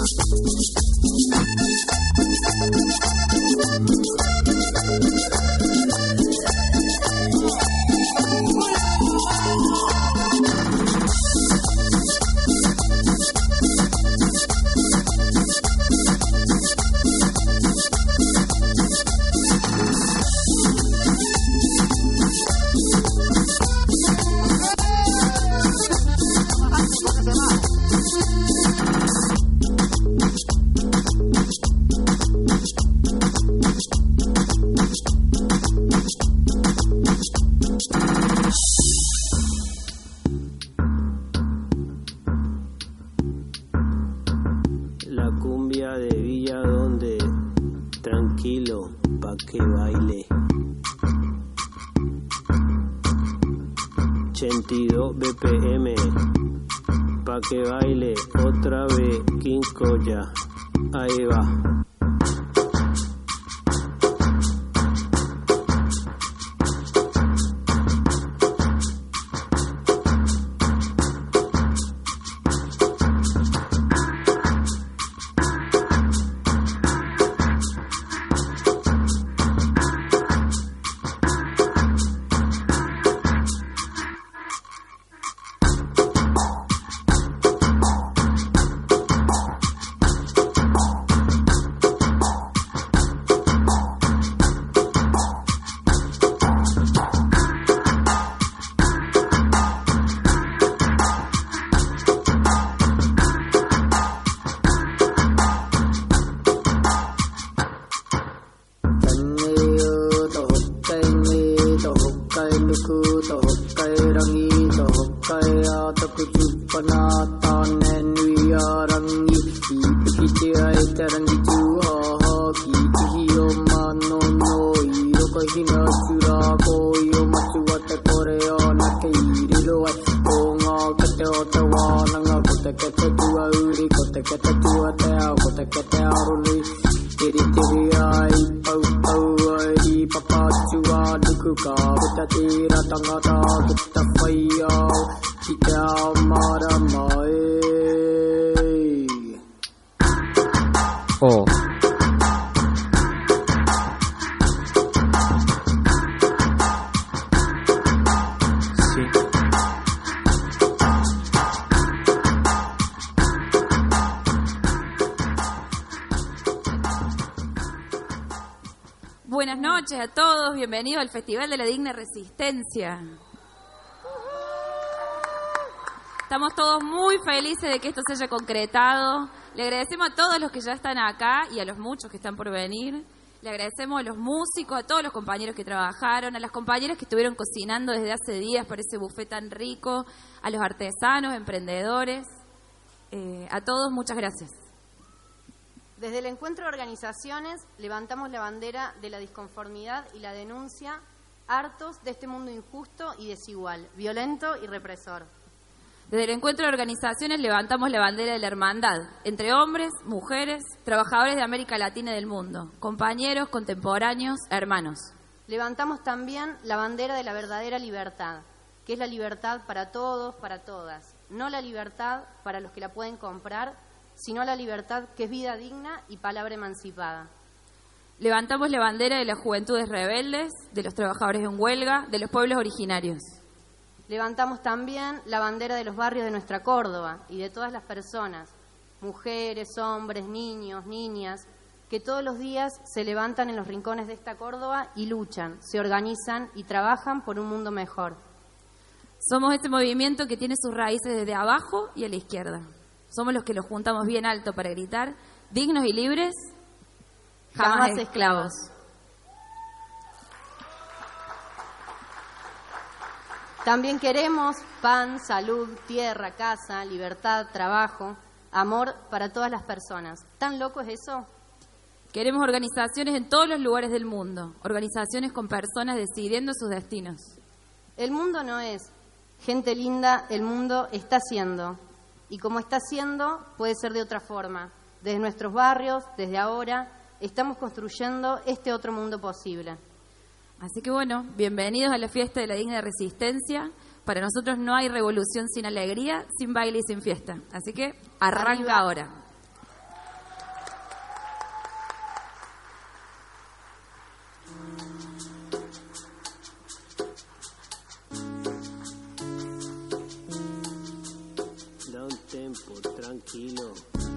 La cumbia de Villa Donde, tranquilo, pa' que baile. ochenta y dos B P M, pa' que baile otra vez, Quincoya, ahí va. Oh. Sí. Buenas noches a todos, bienvenidos al Festival de la Digna Resistencia. Estamos todos muy felices de que esto se haya concretado. Le agradecemos a todos los que ya están acá y a los muchos que están por venir. Le agradecemos a los músicos, a todos los compañeros que trabajaron, a las compañeras que estuvieron cocinando desde hace días para ese buffet tan rico, a los artesanos, emprendedores. Eh, a todos, muchas gracias. Desde el Encuentro de Organizaciones levantamos la bandera de la disconformidad y la denuncia, hartos de este mundo injusto y desigual, violento y represor. Desde el Encuentro de Organizaciones levantamos la bandera de la hermandad, entre hombres, mujeres, trabajadores de América Latina y del mundo, compañeros, contemporáneos, hermanos. Levantamos también la bandera de la verdadera libertad, que es la libertad para todos, para todas, no la libertad para los que la pueden comprar, sino la libertad que es vida digna y palabra emancipada. Levantamos la bandera de las juventudes rebeldes, de los trabajadores en huelga, de los pueblos originarios. Levantamos también la bandera de los barrios de nuestra Córdoba y de todas las personas, mujeres, hombres, niños, niñas, que todos los días se levantan en los rincones de esta Córdoba y luchan, se organizan y trabajan por un mundo mejor. Somos este movimiento que tiene sus raíces desde abajo y a la izquierda. Somos los que los juntamos bien alto para gritar, dignos y libres, jamás, jamás esclavos. También queremos pan, salud, tierra, casa, libertad, trabajo, amor para todas las personas. ¿Tan loco es eso? Queremos organizaciones en todos los lugares del mundo, organizaciones con personas decidiendo sus destinos. El mundo no es gente linda, el mundo está siendo. Y como está siendo, puede ser de otra forma, desde nuestros barrios, desde ahora, Estamos construyendo este otro mundo posible. Así que bueno, bienvenidos a la fiesta de la digna resistencia. Para nosotros no hay revolución sin alegría, sin baile y sin fiesta. Así que arranca Arriba. ahora. Da un tempo, tranquilo.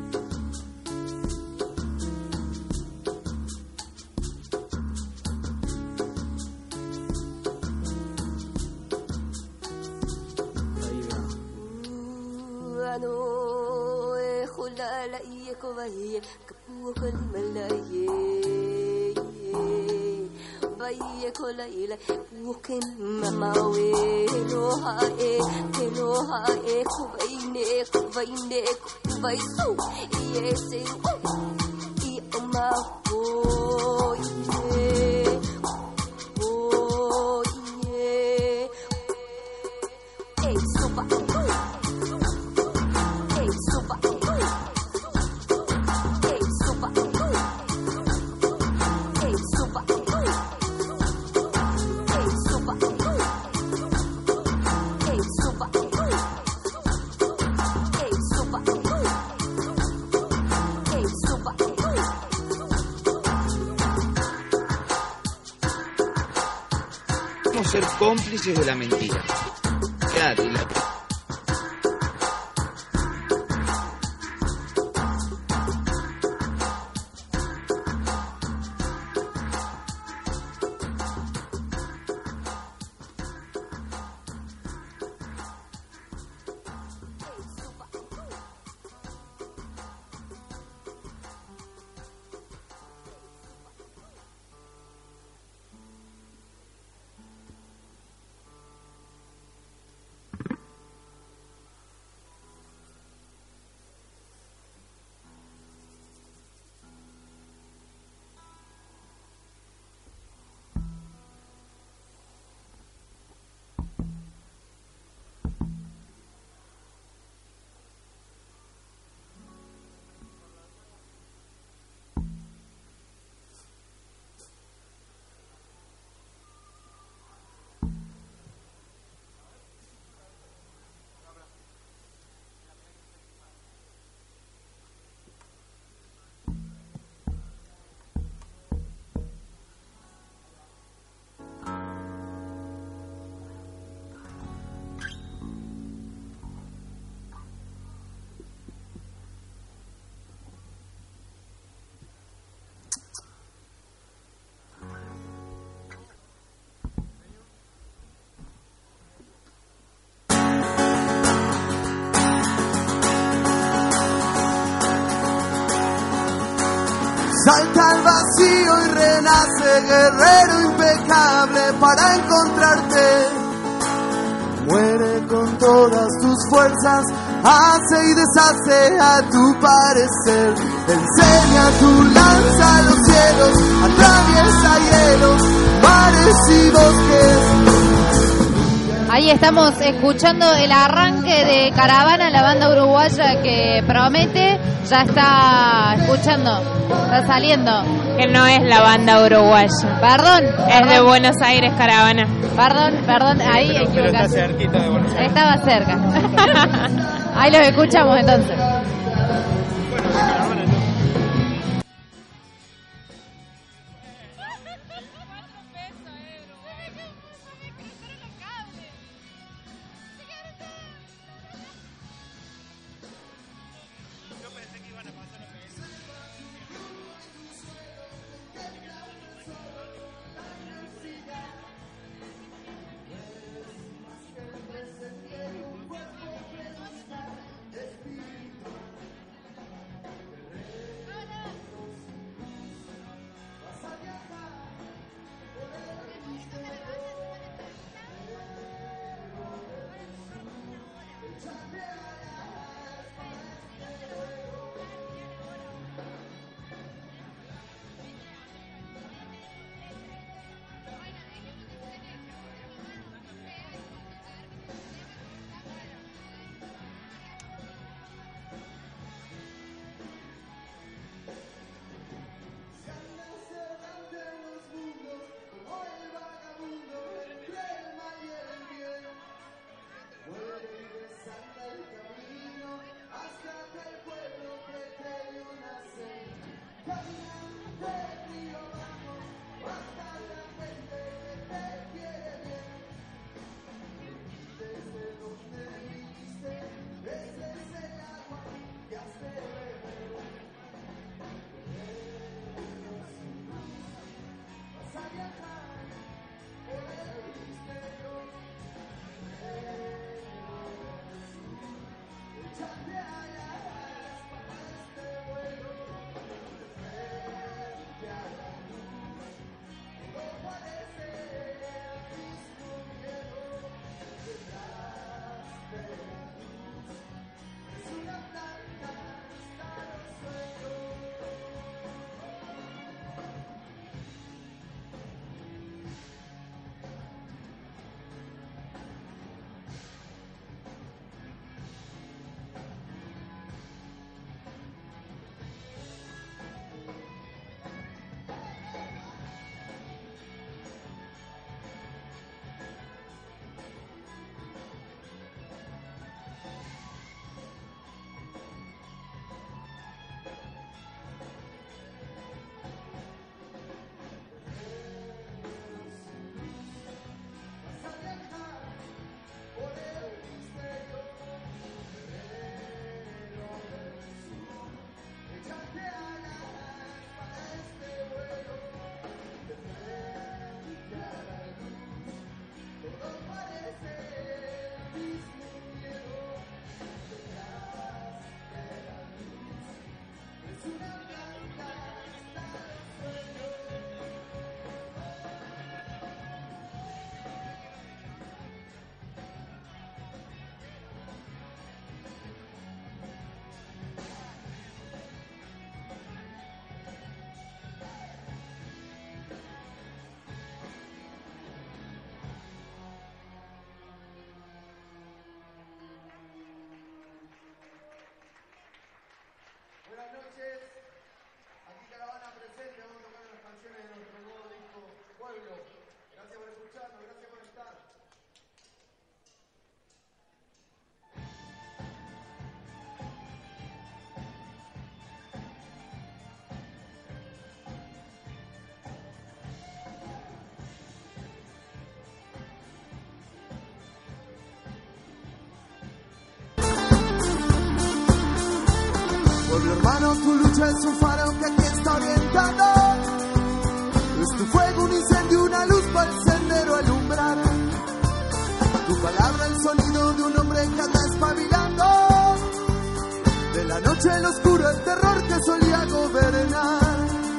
Ser cómplices de la mentira. Claro, y la... Salta al vacío y renace, guerrero impecable para encontrarte. Muere con todas tus fuerzas, hace y deshace a tu parecer. Enseña tu lanza a los cielos, atraviesa hielos, mares y bosques. Ahí estamos escuchando el arranque de Caravana, la banda uruguaya que promete. Ya está escuchando, está saliendo. Que no es la banda uruguaya. Perdón. Es perdón. De Buenos Aires, Caravana. Perdón, perdón, ahí equivocaste. Pero está cerquita de Buenos Aires. Estaba cerca. Ahí los escuchamos entonces. hermano, tu lucha es un faro que aquí está orientando. Es tu fuego, un incendio, una luz para el sendero alumbrar. Tu palabra, el sonido de un hombre que anda espabilando. De la noche el oscuro, el terror que solía gobernar.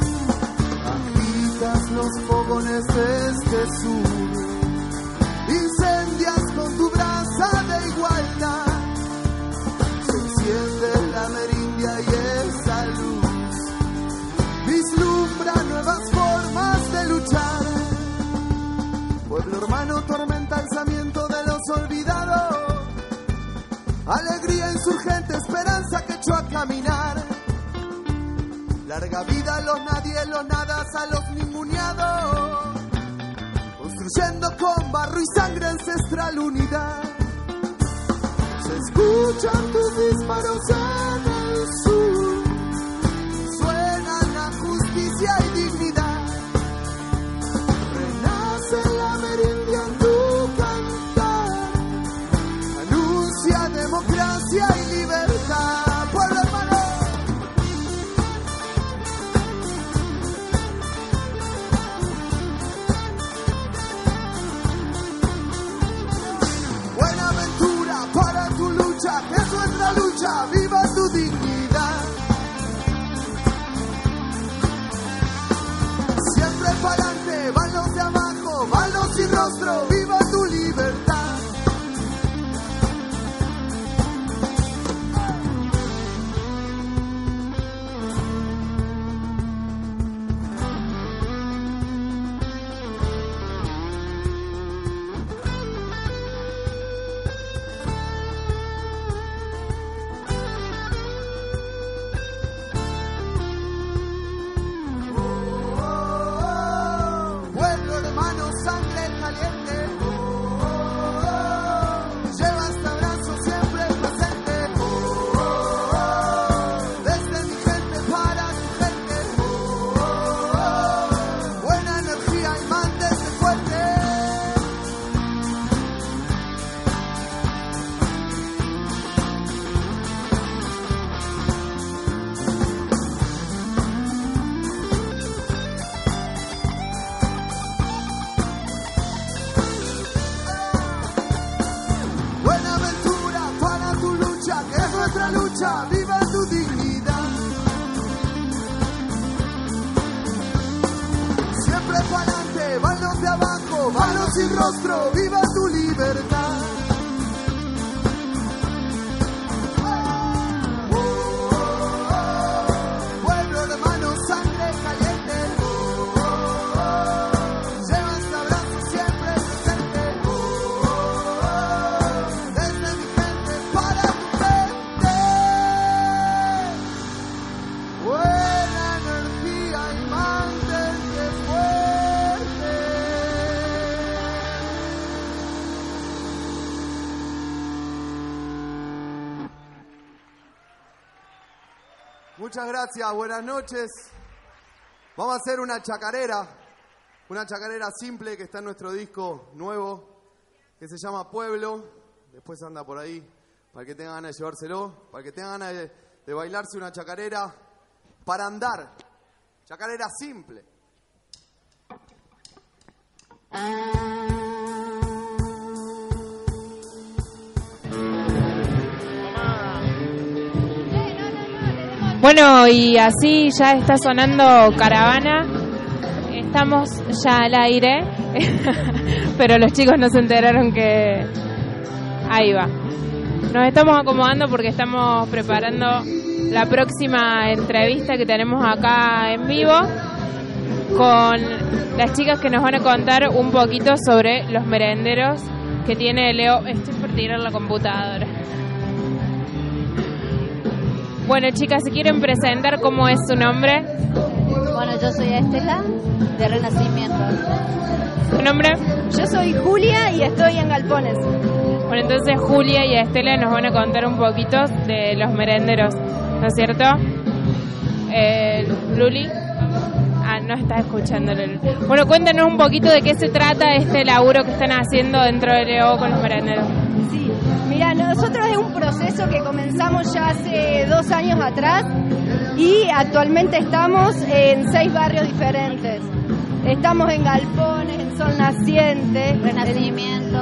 Agitas los fogones de este sur. Incendias con tu brasa de igualdad. Se enciende la merindia y esa luz vislumbra nuevas formas de luchar. Pueblo hermano, tormenta, alzamiento de los olvidados. Alegría insurgente, esperanza que echó a caminar. Larga vida a los nadie, los nadas, a los ninguneados. Construyendo con barro y sangre ancestral unidad. Se escuchan tus disparos en el sur. Suenan a justicia y dignidad. Renace la merindia en tu cantar. Anuncia democracia y libertad. Pueblo hermano. Buenaventura para tu lucha, que es nuestra lucha. Viva tu dignidad. Siempre para adelante, van los de abajo, van los sin rostro. Viva tu libertad. Pueblo hermano, sangre caliente. Lleva este abrazo siempre presente. Desde mi gente para tu gente. Buena energía y mantente fuerte. Buenaventura para tu lucha, que es nuestra lucha. Viva tu dignidad. Siempre para adelante, van los de abajo, van los sin rostro. Viva tu libertad. Pueblo hermano, sangre caliente. Lleva este abrazo siempre presente. Desde mi gente para tu gente. Buena energía y mantente fuerte. Muchas gracias, buenas noches. Vamos a hacer una chacarera, una chacarera simple que está en nuestro disco nuevo, que se llama Pueblo. Después anda por ahí, para que tengan ganas de llevárselo, para que tengan ganas de, de bailarse una chacarera para andar. Chacarera simple. Bueno, y así ya está sonando Caravana. Estamos ya al aire, pero los chicos no se enteraron que... Ahí va. Nos estamos acomodando porque estamos preparando la próxima entrevista que tenemos acá en vivo con las chicas que nos van a contar un poquito sobre los merenderos que tiene Leo. Estoy por tirar la computadora. Bueno, chicas, si quieren presentar, ¿cómo es su nombre? Bueno, yo soy Estela, de Renacimiento. ¿Tu nombre? Yo soy Julia y estoy en Galpones. Bueno, entonces Julia y Estela nos van a contar un poquito de los merenderos, ¿no es cierto? Eh, Luli. Ah, no está escuchando. Luli. Bueno, cuéntanos un poquito de qué se trata este laburo que están haciendo dentro de Leo con los merenderos. Sí, mira, nosotros es un proceso que comenzamos ya hace dos años atrás. y actualmente estamos en seis barrios diferentes. Estamos en Galpones, en Sol Naciente, Renacimiento,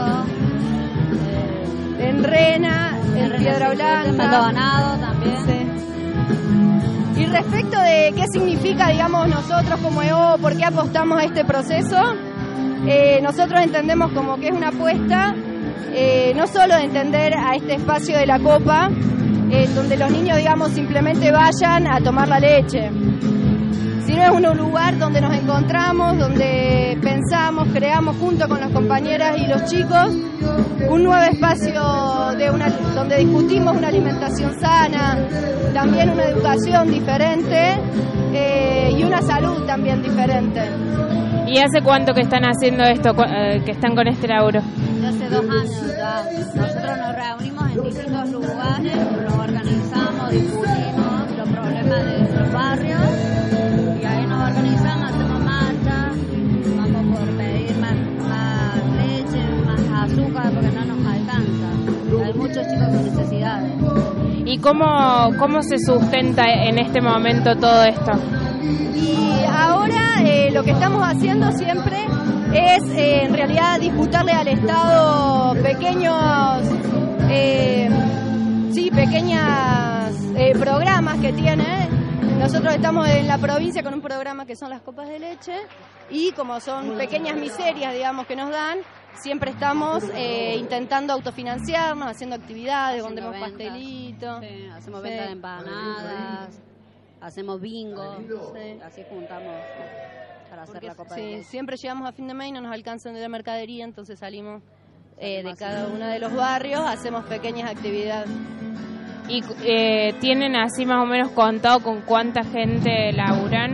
en, en Rena, en Piedra Blanca, en Maldonado también. Sí. Y respecto de qué significa, digamos, nosotros como E O, por qué apostamos a este proceso, eh, nosotros entendemos como que es una apuesta, eh, no solo de entender a este espacio de la copa, eh, donde los niños, digamos, simplemente vayan a tomar la leche, sino es un lugar donde nos encontramos, donde pensamos, creamos junto con las compañeras y los chicos un nuevo espacio de una, donde discutimos una alimentación sana, también una educación diferente eh, y una salud también diferente. ¿Y hace cuánto que están haciendo esto, eh, que están con este laburo? Hace dos años ya. Nosotros nos reunimos en distintos lugares, nos organizamos, discutimos los problemas de los barrios. Y ahí nos organizamos, hacemos marchas, vamos por pedir más, más leche, más azúcar, porque no nos alcanza. Hay muchos chicos con necesidades. ¿Y cómo, cómo se sustenta en este momento todo esto? Y ahora eh, lo que estamos haciendo siempre es eh, en realidad disputarle al Estado pequeños, eh, sí, pequeñas eh, programas que tiene. Nosotros estamos en la provincia con un programa que son las copas de leche y como son pequeñas miserias, digamos, que nos dan, siempre estamos eh, intentando autofinanciarnos, haciendo actividades, Haciendo vendemos ventas. pastelitos. Sí, hacemos Sí. venta de empanadas, hacemos bingo, Sí. así juntamos para hacer Porque, la copa sí, de leche. siempre llegamos a fin de mes y no nos alcanzan de la mercadería, entonces salimos eh, de cada uno de los barrios, hacemos pequeñas actividades. ¿Y eh, tienen así más o menos contado con cuánta gente laburan?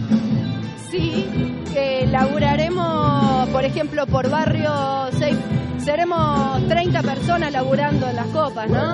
Sí, que laburaremos, por ejemplo, por barrio, seis, seremos treinta personas laburando en las copas, ¿no?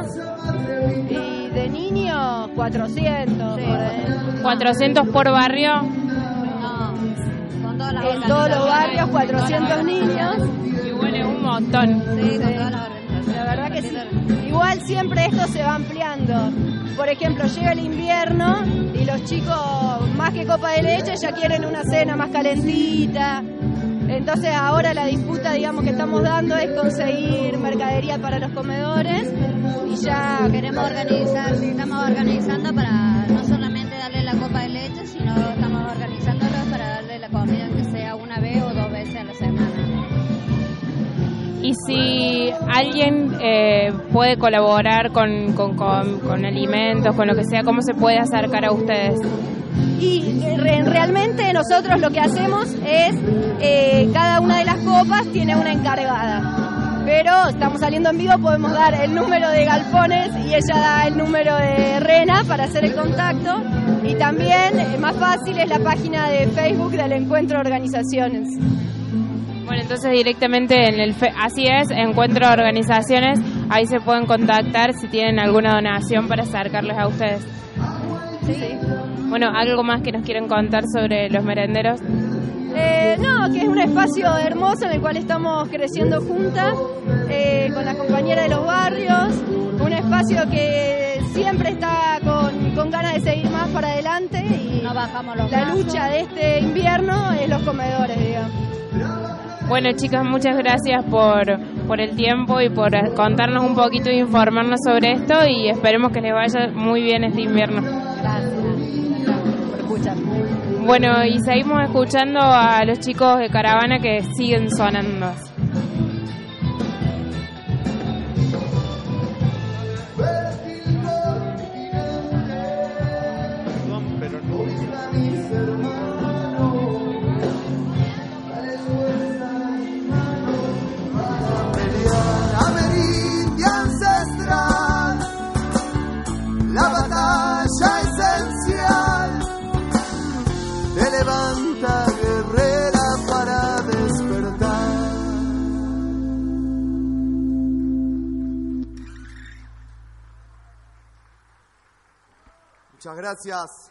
Y de niños, cuatrocientos. Sí. Por ahí. ¿cuatrocientos por barrio? No, con todas las En todos los barrios, organizaciones, cuatrocientos con todas las niños. Igual es un montón. Sí, con Sí. todas las organizaciones. La verdad que sí. Igual siempre esto se va ampliando. Por ejemplo, llega el invierno y los chicos, más que copa de leche, ya quieren una cena más calentita. Entonces ahora la disputa, digamos, que estamos dando es conseguir mercadería para los comedores y ya Queremos organizar, estamos organizando para no solamente darle la copa de leche, sino estamos organizándolos para darle la comida que sea una vez o dos veces a la semana. Y si alguien eh, puede colaborar con, con, con, con alimentos, con lo que sea, ¿cómo se puede acercar a ustedes? Y re- realmente nosotros lo que hacemos es, eh, cada una de las copas tiene una encargada. Pero estamos saliendo en vivo, podemos dar el número de Galpones y ella da el número de Rena para hacer el contacto. Y también, eh, más fácil, es la página de Facebook del Encuentro de Organizaciones. Bueno, entonces directamente en el fe- así es, Encuentro de Organizaciones, ahí se pueden contactar si tienen alguna donación para acercarles a ustedes. Sí. Bueno, ¿algo más que nos quieren contar sobre los merenderos? Eh, no, que es un espacio hermoso en el cual estamos creciendo juntas, eh, con las compañeras de los barrios, un espacio que siempre está con, con ganas de seguir más para adelante y no bajamos los la brazos. lucha de este invierno es los comedores, digamos. Bueno, chicas, muchas gracias por, por el tiempo y por contarnos un poquito e informarnos sobre esto y esperemos que les vaya muy bien este invierno. Gracias. Por escuchar. Bueno, y seguimos escuchando a los chicos de Caravana que siguen sonando. Amerindia ancestral, la batalla esencial, te levanta guerrera para despertar. Muchas gracias.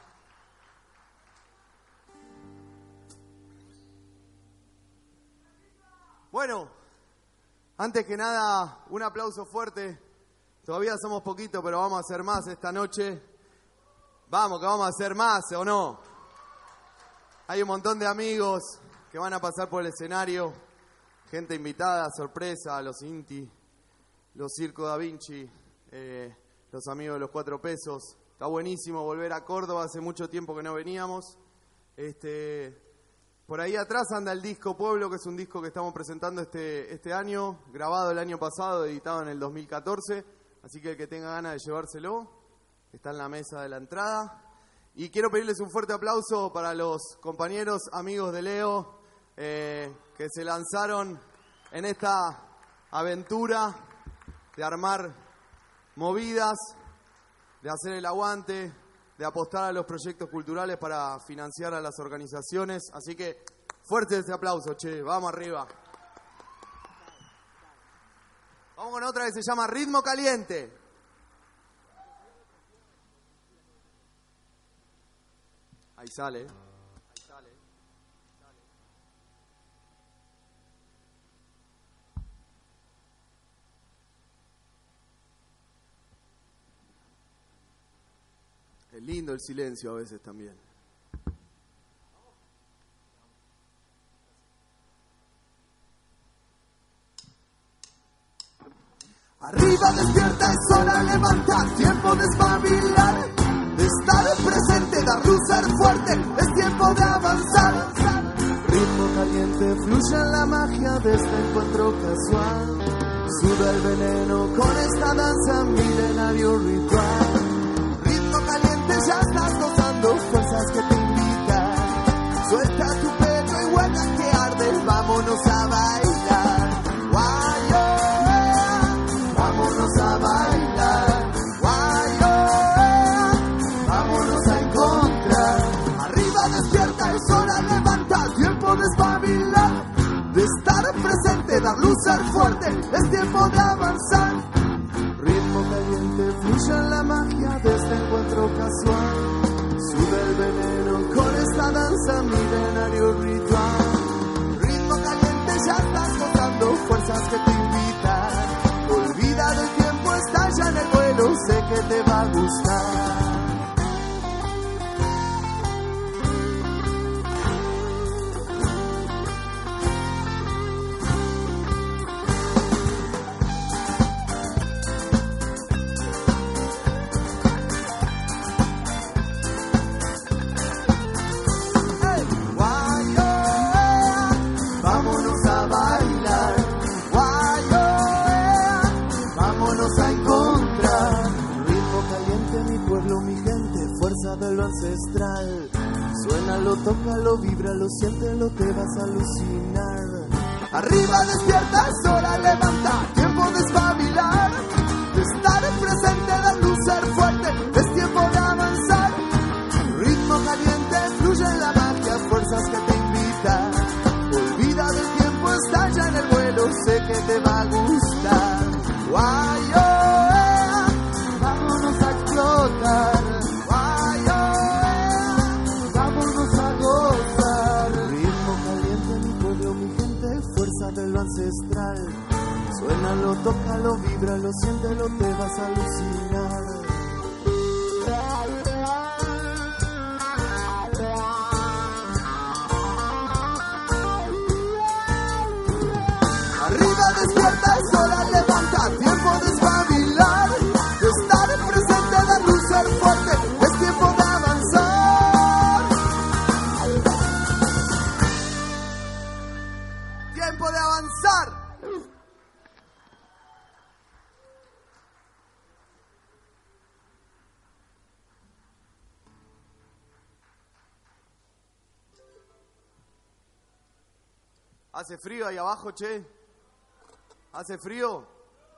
Bueno, antes que nada, un aplauso fuerte. Todavía somos poquito, pero vamos a hacer más esta noche. Vamos, que vamos a hacer más, ¿o no? Hay un montón de amigos que van a pasar por el escenario. Gente invitada, sorpresa, los Inti, los Circo Da Vinci, eh, los amigos de los Cuatro Pesos. Está buenísimo volver a Córdoba, hace mucho tiempo que no veníamos. Este, por ahí atrás anda el disco Pueblo, que es un disco que estamos presentando este, este año, grabado el año pasado, editado en el dos mil catorce. Así que el que tenga ganas de llevárselo, está en la mesa de la entrada. Y quiero pedirles un fuerte aplauso para los compañeros, amigos de Leo, eh, que se lanzaron en esta aventura de armar movidas, de hacer el aguante, de apostar a los proyectos culturales para financiar a las organizaciones. Así que fuerte ese aplauso, che, vamos arriba. Vamos con otra que se llama Ritmo Caliente. Ahí sale. Ahí sale. sale. Es lindo el silencio a veces también. Arriba despierta, es hora, levanta, tiempo de espabilar. De estar presente, dar luz, ser fuerte, es tiempo de avanzar. Ritmo caliente, fluye en la magia de este encuentro casual. Suda el veneno con esta danza, milenario ritual. Ritmo caliente, ya estás gozando, fuerzas que te invitan. Suelta tu pecho y hueca que arde, vámonos a bailar. Guayo, vámonos a bailar. Es hora, levanta, tiempo de espabilar. De estar presente, dar luz, ser fuerte, es tiempo de avanzar. Ritmo caliente, fluye en la magia de este encuentro casual. Sube el veneno con esta danza, milenario ritual. Ritmo caliente, ya estás gozando, fuerzas que te invitan. Olvida del tiempo, está ya en el vuelo, sé que te va a gustar. De lo ancestral, suénalo, tócalo, víbralo, siéntelo, te vas a alucinar. Arriba despierta, es hora, levanta, tiempo de espabilar. De estar presente, dar luz, ser fuerte, es tiempo de avanzar. Ritmo caliente, fluye en la magia, fuerzas que te invitan. Olvida del tiempo, está ya en el vuelo, sé que te va a gustar. Guayo, eh, vámonos a explotar. De lo ancestral, suénalo, tócalo, víbralo, siéntelo, te vas a alucinar. Arriba despierta, es hora, levanta, tiempo de espabilar. De estar presente, dar luz, ser fuerte, es tiempo de avanzar. Tiempo de avanzar. ¿Hace frío ahí abajo, che? ¿Hace frío?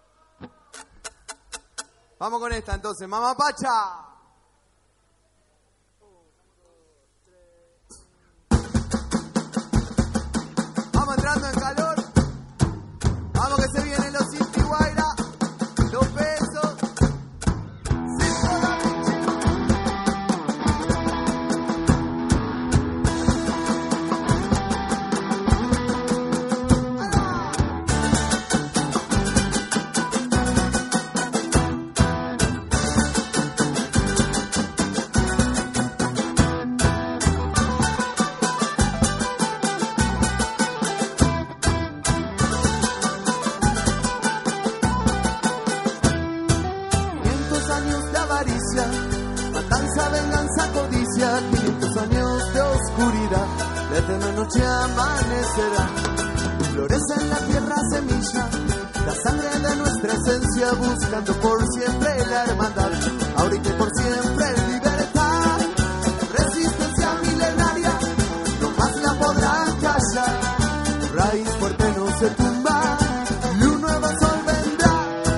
Vamos con esta entonces, Mamá Pacha. Vamos entrando en calor. Vamos que se vienen los Inti Guaira, los Pesos, Circo Da Vinci. quinientos años de avaricia, matanza, venganza, codicia, quinientos años de oscuridad, la eterna noche amanecerá. Florece en la tierra semilla, la sangre de nuestra esencia, buscando por siempre la hermandad, ahorita y por siempre libertad. Resistencia milenaria, no más la podrán callar, raíz fuerte no se tumba, y un nuevo sol vendrá.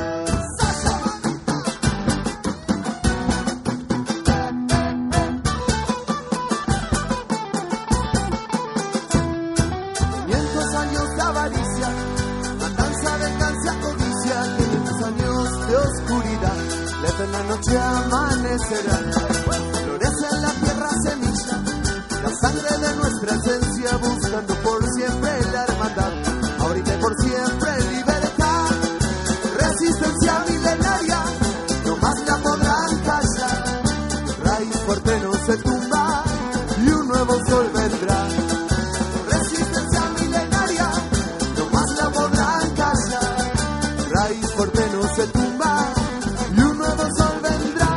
quinientos años de avaricia, matanza, venganza, codicia, quinientos años de oscuridad, la eterna noche amanecerá. Florece en la tierra semilla, la sangre de nuestra esencia, buscando por siempre la hermandad, ahorita y por siempre libertad. Resistencia milenaria, no más la podrán callar, raíz fuerte no se tumba, y un nuevo sol vendrá. Resistencia milenaria, no más la podrán callar, raíz fuerte no se tumba, y un nuevo sol vendrá.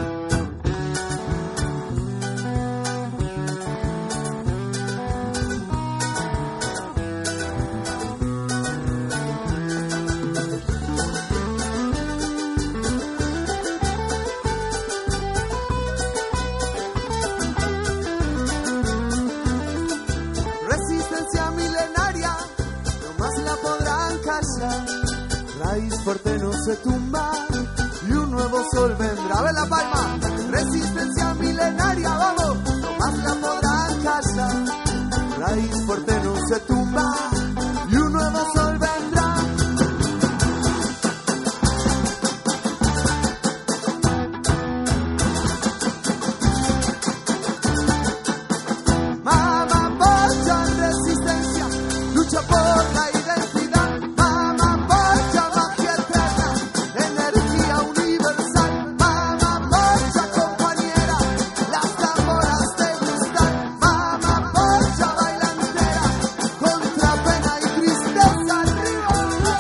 Resistencia milenaria, no más la podrán callar, raíz fuerte no se tumba, y un nuevo sol vendrá. A ver la palma. Resistencia milenaria, vamos, no más la podrán callar, raíz fuerte no se tumba, y un nuevo sol vendrá. Mamá Pocha en resistencia, lucha por la identidad. Mamá Pocha, magia eterna, energía universal. Mamá Pocha, compañera, las tamboras te gustan. Mamá Pocha, bailantera, contra pena y tristeza arriba.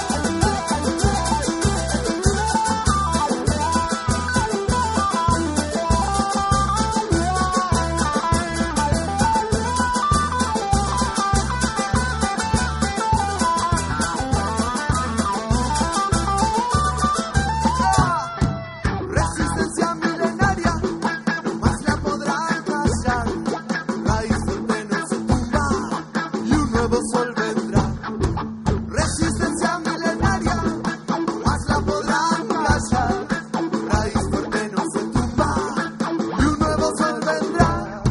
Resistencia milenaria, no más la podrán callar, raíz fuerte no se tumba, y un nuevo sol vendrá. Resistencia milenaria, no más la podrán callar, raíz fuerte no se tumba, y un nuevo sol vendrá.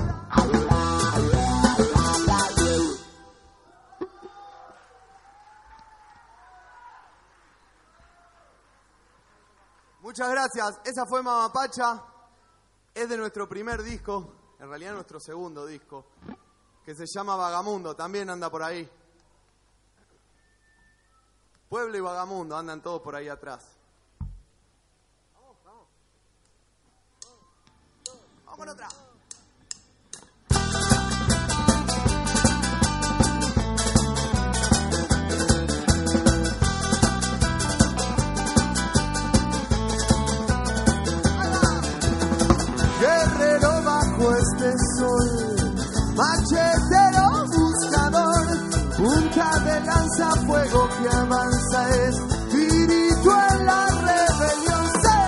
Muchas gracias. Esa fue Mamá Pacha. Es de nuestro primer disco, en realidad nuestro segundo disco, que se llama Vagamundo. También anda por ahí. Pueblo y Vagamundo andan todos por ahí atrás. Vamos, vamos. Vamos con otra. Guerrero bajo este sol, machetero buscador, punta de lanza, fuego que avanza, espíritu en la rebelión.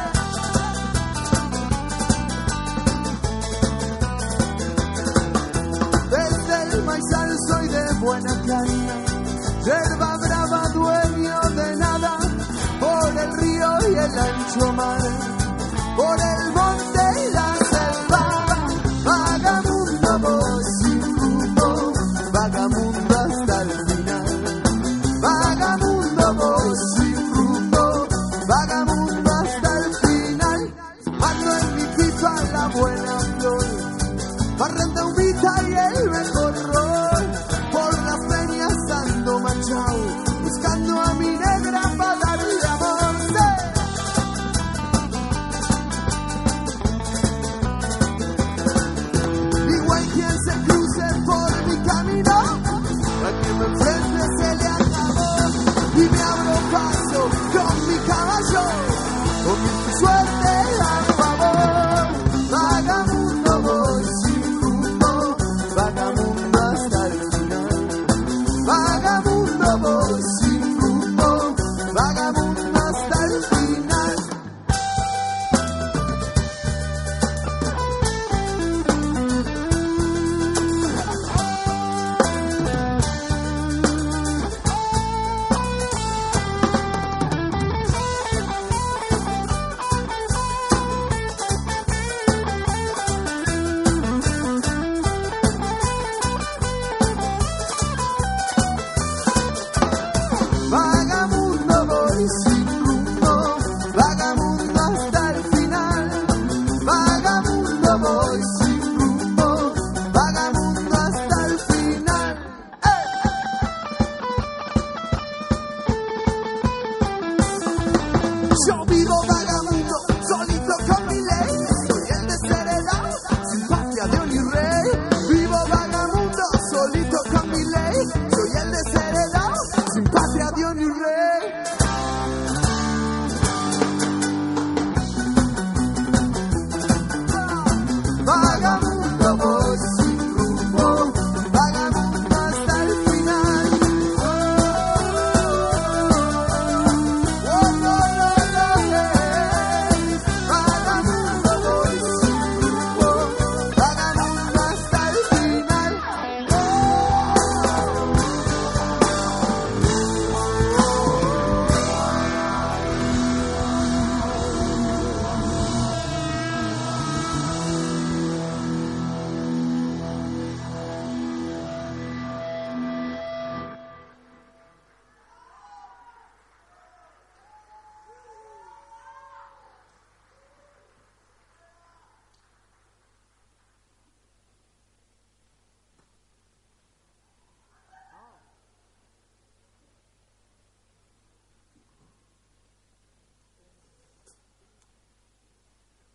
Desde el maizal soy de buena cana, yerba brava, dueño de nada, por el río y el ancho mar, por el monte y la selva, vagamundo voy sin rumbo, vagamundo hasta el final, vagamundo voy sin rumbo, vagamundo hasta el final, ando en mi pipa la buena flor, parranda humita y el mejor rol, por las peñas ando machao, buscando a mi negra para darle amor. Y me abro paso con mi caballo, con mi suerte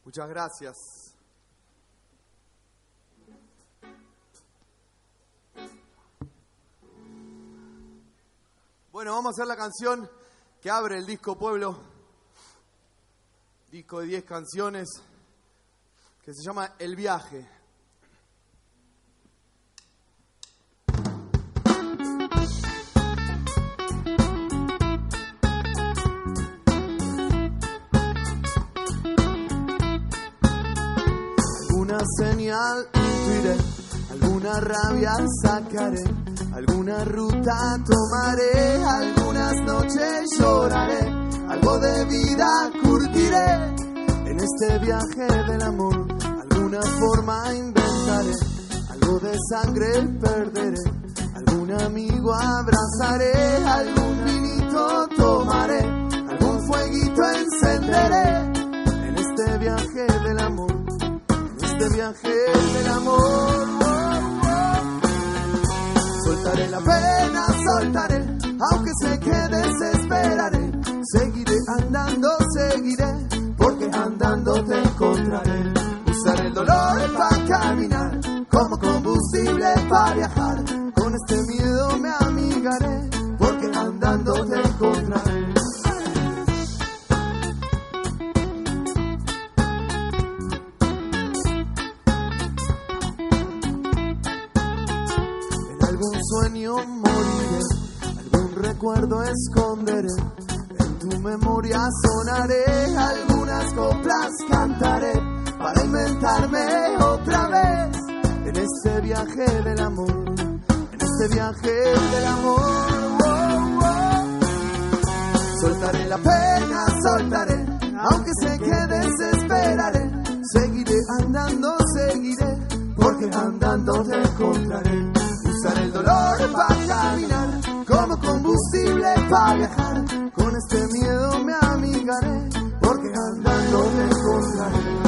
Muchas gracias. Bueno, vamos a hacer la canción que abre el disco Pueblo, disco de diez canciones, que se llama El Viaje. Alguna señal intuiré, alguna rabia sacaré, alguna ruta tomaré, algunas noches lloraré, algo de vida curtiré. En este viaje del amor, alguna forma inventaré, algo de sangre perderé, algún amigo abrazaré, algún vinito tomaré, algún fueguito encenderé. En este viaje del amor, este viaje del amor, oh, oh. Soltaré la pena, soltaré, aunque sé que desesperaré. Seguiré andando, seguiré, porque andando te encontraré. Usaré el dolor para caminar, como combustible para viajar. Con este miedo me amigaré, porque andando te encontraré. Sueño moriré, algún recuerdo esconderé, en tu memoria sonaré, algunas coplas cantaré, para inventarme otra vez, en este viaje del amor, en este viaje del amor, oh, oh. Soltaré la pena, soltaré, aunque sé que desesperaré, seguiré andando, seguiré, porque andando te encontraré. Usaré el dolor para caminar, como combustible para viajar. Con este miedo me amigaré, porque andando te encontraré.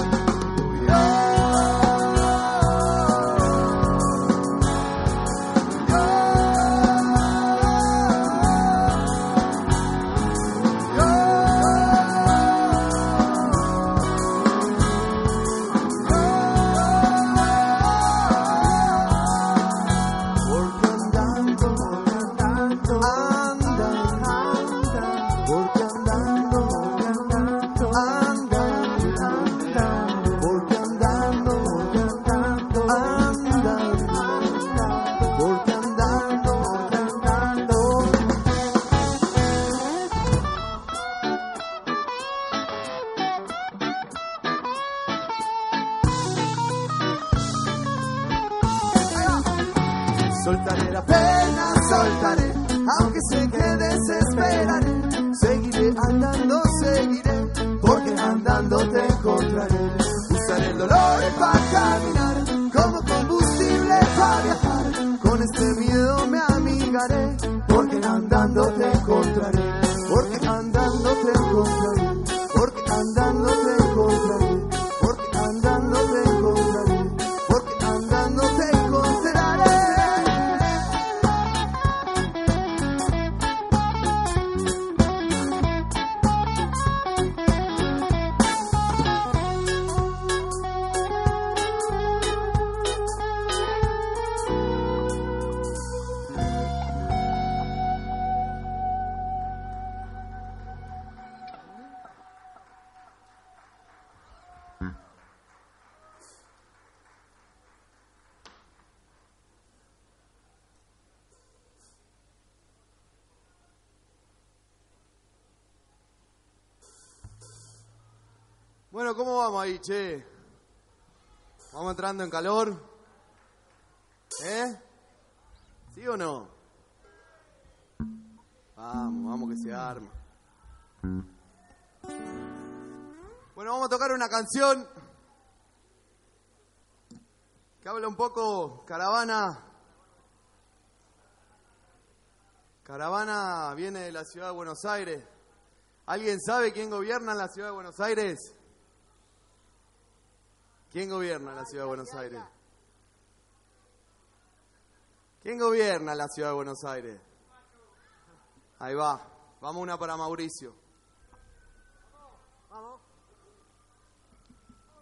Soltaré la pena, soltaré, aunque sé que desesperaré. Seguiré andando, seguiré, porque andando te encontraré. Usaré el dolor para caminar, como combustible para viajar. Con este miedo me amigaré, porque andando te encontraré. Porque andando te encontraré, porque andando te encontraré, porque andando te encontraré, porque andando te encontraré. Bueno, ¿cómo vamos ahí, che? ¿Vamos entrando en calor? ¿Eh? ¿Sí o no? Vamos, vamos que se arma. Bueno, vamos a tocar una canción que habla un poco caravana. Caravana viene de la ciudad de Buenos Aires. ¿Alguien sabe quién gobierna en la ciudad de Buenos Aires? ¿Quién gobierna en la ciudad de Buenos Aires? ¿Quién gobierna en la ciudad de Buenos Aires? Ahí va. Vamos una para Mauricio. Vamos.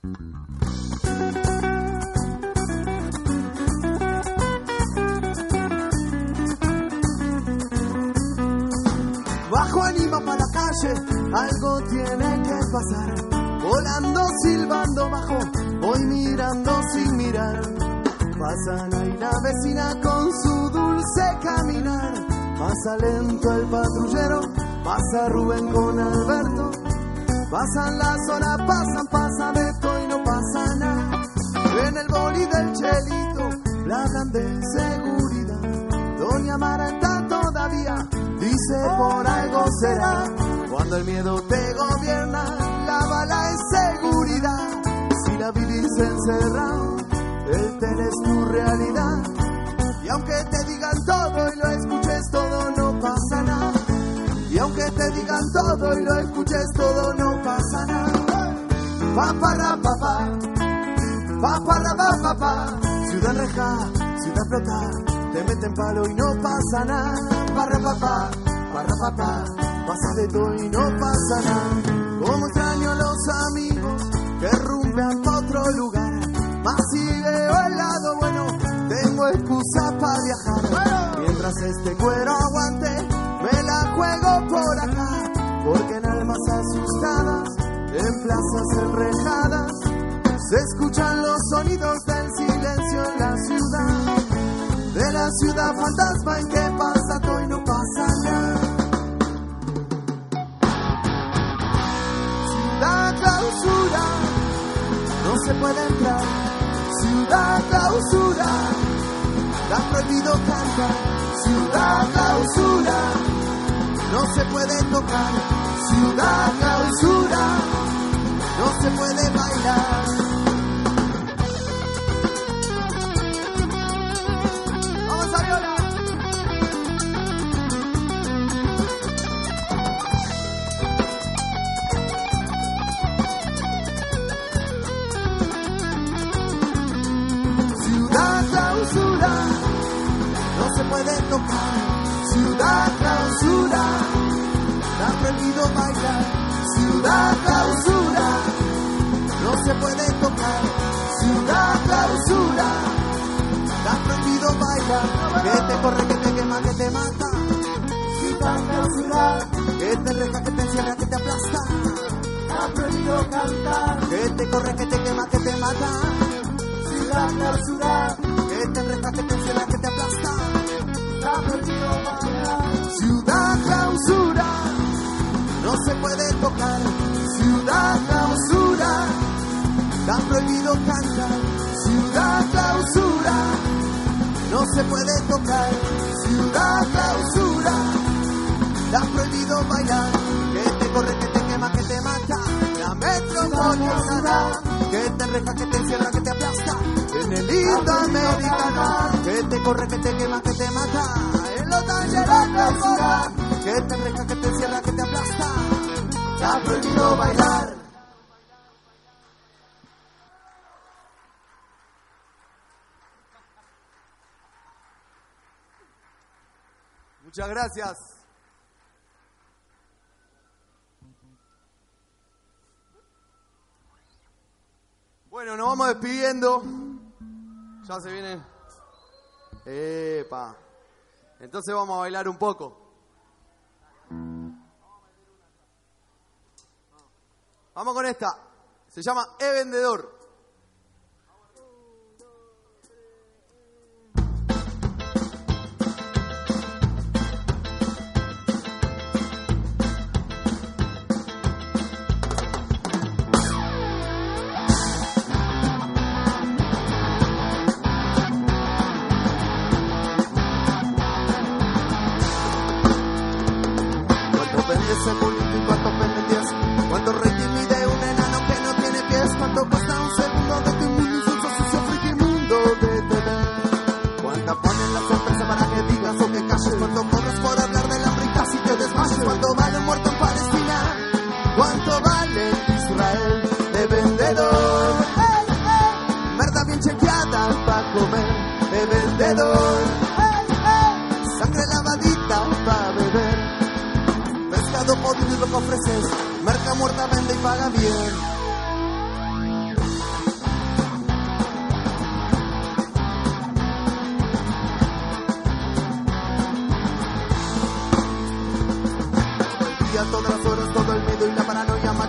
Bajo anima para la calle, algo tiene que pasar. Volando, silbando bajo, voy mirando sin mirar. Pasa Naira vecina con su dulce caminar. Pasa lento el patrullero, pasa Rubén con Alberto. Pasan las horas, pasan, pasa de todo y no pasa nada. En el boli del Chelito, la hablan de seguridad. Doña Mara está todavía, dice por algo será. Cuando el miedo te gobierna, la bala es seguridad. Si la vivís encerrado, el tele es tu realidad. Y aunque te digan todo y lo escuches todo, no pasa nada. Y aunque te digan todo y lo escuches todo, no pasa nada. Paparra, papá, paparra, papá. Ciudad reja, ciudad flota, te meten palo y no pasa nada. Parra, papá, parra, papá, pasa de todo y no pasa nada. Como extraño a los amigos que rumbean pa' otro lugar. Más si veo el lado bueno, tengo excusa para viajar. Mientras este cuero aguante, me la juego por acá. Porque en almas asustadas, en plazas enrejadas, se escuchan los sonidos del silencio en la ciudad. De la ciudad fantasma en que pasa todo y no pasa nada. Ciudad clausura, no se puede entrar. Ciudad clausura, está prohibido cantar. Ciudad clausura, no se puede tocar. Ciudad clausura, no se puede bailar. ¡Vamos a viola! Ciudad clausura, no se puede tocar. Ciudad clausura, está prohibido bailar. Ciudad clausura, no se puede tocar. Ciudad clausura, está prohibido bailar. Que te corre, que te quema, que te mata. Ciudad clausura, que te reja, que te encierra, que te aplasta. Está prohibido cantar. Que te corre, que te quema, que te mata. Ciudad clausura, que te reja, que te encierra, que te aplasta. Está prohibido bailar. Ciudad clausura, no se puede tocar. Ciudad clausura, está prohibido cantar. Ciudad clausura, no se puede tocar. Ciudad clausura, está prohibido bailar. Que te corre, que te quema, que te mata. La metropolitana, que te reja, que te encierra, que te aplasta. En el Indo-Americano, que te corre, que te quema, que te mata. En los talleres de fuera, que te reja, que te encierra, que te aplasta. Está prohibido bailar. Muchas gracias. Bueno, nos vamos despidiendo. Ya se viene. Epa. Entonces vamos a bailar un poco. Vamos con esta. Se llama E Vendedor. ese bolito y cuánto venden diez. Cuánto rating mide un enano que no tiene pies. Cuánto cuesta un segundo de tu mundo insulso sucio friki mundo de T V. Cuánta ponen las empresas para que digas o que calles. Cuánto corres por hablar de la rica si te desmayes. Cuánto vale un muerto en Palestina. Cuánto vale Israel de vendedor. Hey, hey. Merda bien chequeada pa' comer de vendedor. Hey, hey. Sangre lavadita pa' beber. Pescado podrido lo que ofreces, merca muerta vende y paga bien.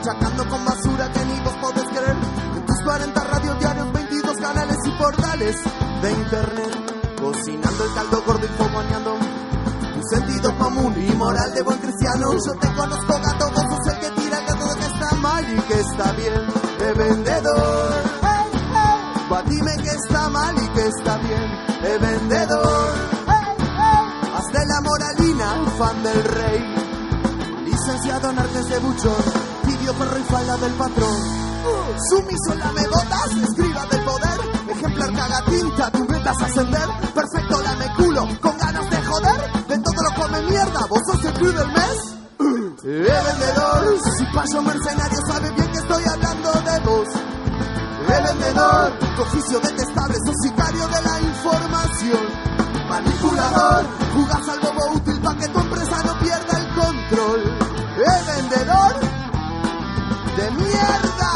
machacando con basura que ni vos podés creer. En tus cuarenta radios diarios, veintidós canales y portales de internet, cocinando el caldo gordo y fogoneando tus sentidos común y moral de buen cristiano. Yo te conozco, gato, vos sos el que tira el gato de que está mal y que está bien, de vendedor. Hey, hey. Va, dime que está mal y que está bien, de vendedor. Hey, hey. Hazte la moralina, fan del rey. Licenciado en artes de buchón, pidió perro y falda del patrón. Uh, sumiso lamebotas, escriba del poder. Ejemplar cagatinta, tú ventas a ascender. Perfecto lame culo, con ganas de joder. De todo lo come mierda, vos sos el club del mes. Uh, eh, vendedor, si payo mercenario sabe bien que estoy hablando de vos. Eh, vendedor, tu oficio detestable, sos sicario de la información. Manipulador, jugás al bobo útil pa' que tu empresa no pierda el control. ¡Eh, vendedor de mierda!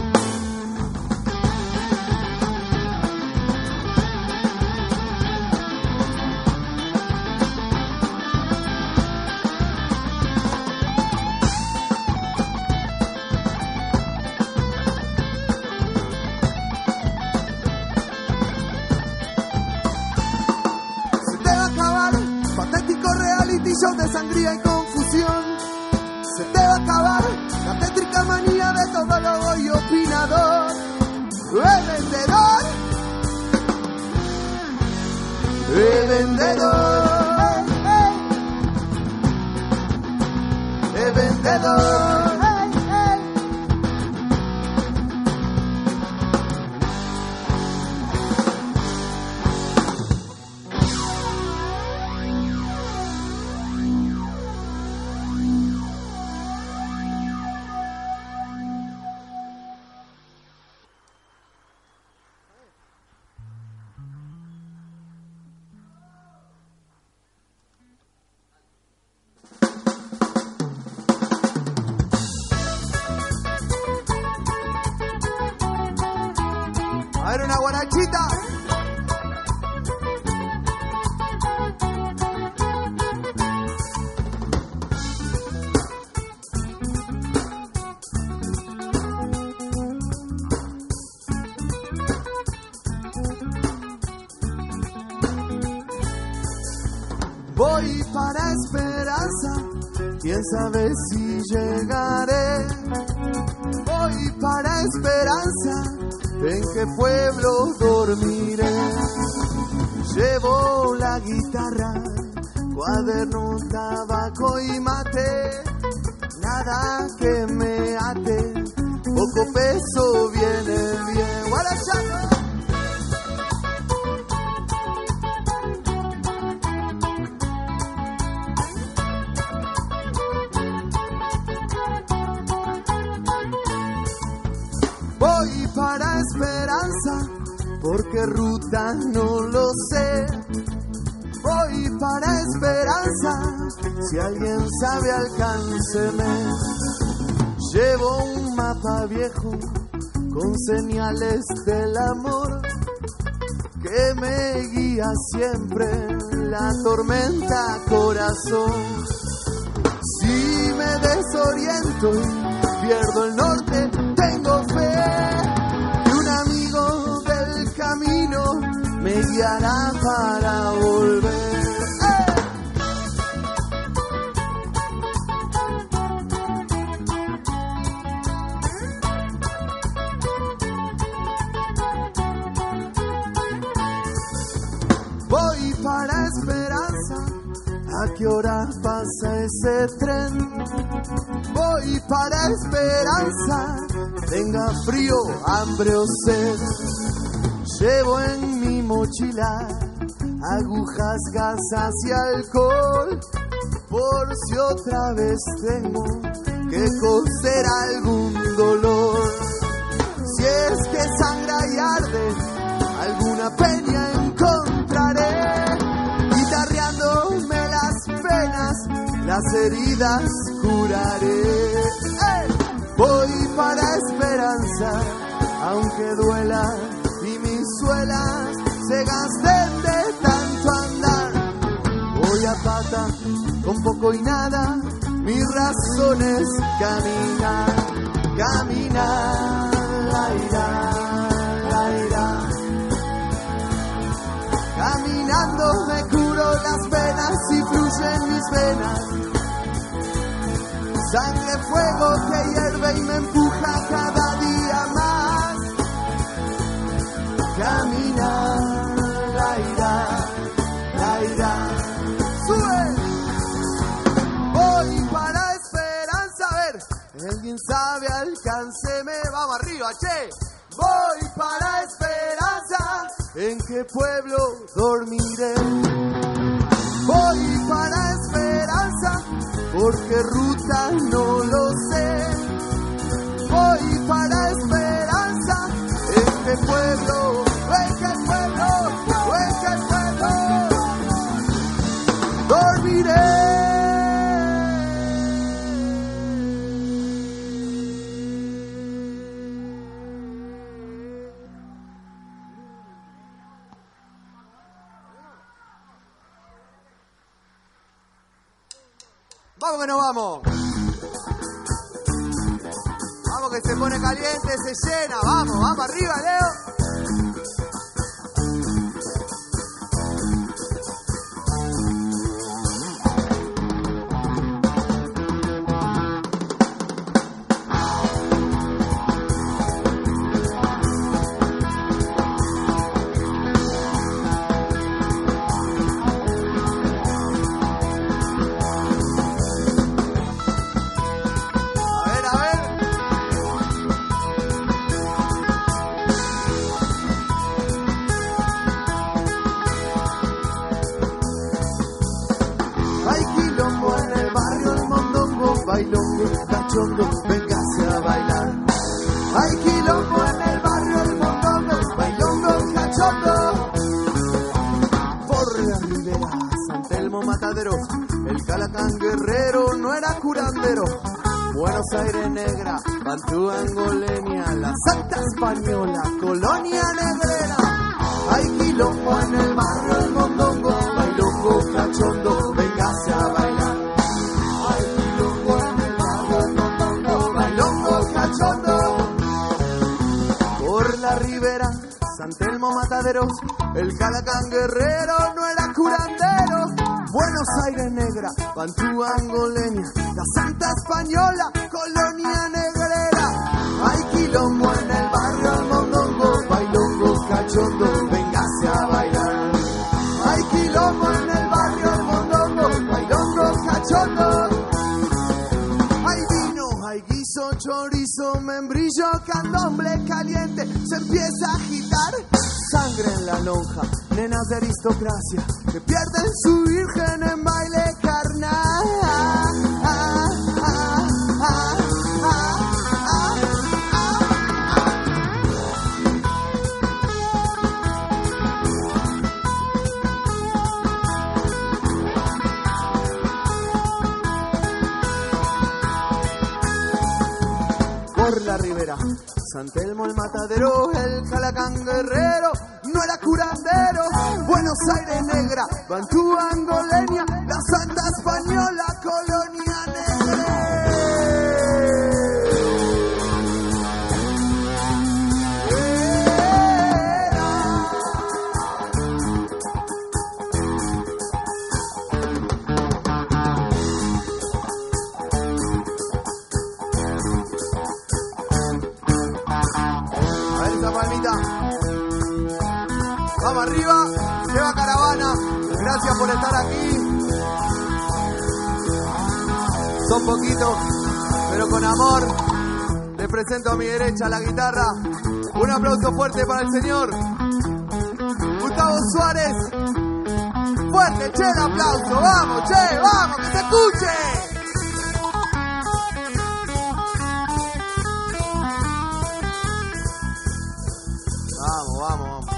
Se te va a acabar, patético reality show de sangría y confusión. Se te va a acabar la tétrica manía de todo lobo y opinador. ¡Eh, vendedor! ¡Eh, vendedor! ¡Eh, vendedor! A ver, una guarachita. Voy para Esperanza, quién sabe si llegaré. Voy para Esperanza, ¿en qué pueblo dormiré? Llevo la guitarra, cuaderno, tabaco y mate. Nada que me ate, poco peso viene bien. Guarachano. Voy para Esperanza, porque ruta no lo sé. Voy para Esperanza, si alguien sabe alcánceme. Llevo un mapa viejo con señales del amor que me guía siempre la tormenta corazón. Si me desoriento y pierdo el norte, tengo fe que un amigo del camino me guiará para volver. ¡Eh! Voy para Esperanza, ¿a qué hora pasa ese tren? Voy para Esperanza, tenga frío, hambre o sed. Llevo en mi mochila agujas, gasas y alcohol, por si otra vez tengo que coser algún dolor. Si es que sangra y arde, alguna peña encontraré, guitarreándome las penas, las heridas curaré. ¡Eh! Voy para Esperanza, aunque duela y mis suelas se gasten de tanto andar. Voy a pata, con poco y nada, mi razón es caminar. caminar, la irá, la irá. Caminando me curo las penas y fluyen mis venas. Sangre, fuego que hierve y me empuja cada día más. Caminar, la irá, la irá. ¡Sube! Voy para Esperanza, a ver, alguien sabe, alcánceme, vamos arriba, che. Voy para Esperanza, ¿en qué pueblo dormiré? Voy para Esperanza, porque ruta no lo sé. Voy para Esperanza, ¿en qué pueblo? ¿En qué pueblo? ¿En qué pueblo? Dormiré. Vamos que nos vamos. Vamos que se pone caliente, se llena. Vamos, vamos arriba, Leo. Véngase a bailar. Hay quilombo en el barrio, el mondongo, bailongo, cachondo. Por la ribera, San Telmo, Mataderos, el Calacán Guerrero no era curandero. Buenos Aires Negra, Bantú, Angoleña, la Santa Española, Colonia Negrera. Hay quilombo en el barrio, el mondongo, bailongo, cachondo. Véngase a bailar. Por la ribera, San Telmo, Mataderos, el Calacán Guerrero no era curandero. Buenos Aires Negra, Bantú, Angoleña, la Santa Española, Colonia Negrera. Hay quilombo en el barrio, el mondongo, bailongo, cachondo, véngase a bailar. Hay quilombo en el barrio, el mondongo, bailongo, cachondo. Chorizo, membrillo, candomble caliente, se empieza a agitar. Sangre en la lonja, nenas de aristocracia que pierden su virgen en baile carnal. Ah, ah, ah, ah, ah, ah, por la ribera, San Telmo, el Matadero, el Calacán Guerrero no era curandero. Buenos Aires Negra, Bantú, Angoleña, la Santa Española, Colonia Negrera. Vamos arriba, lleva caravana, gracias por estar aquí. Son poquitos, pero con amor. Les presento a mi derecha la guitarra. Un aplauso fuerte para el señor Gustavo Suárez. Fuerte, che, el aplauso, vamos, che, vamos, que se escuche. Vamos, vamos, vamos.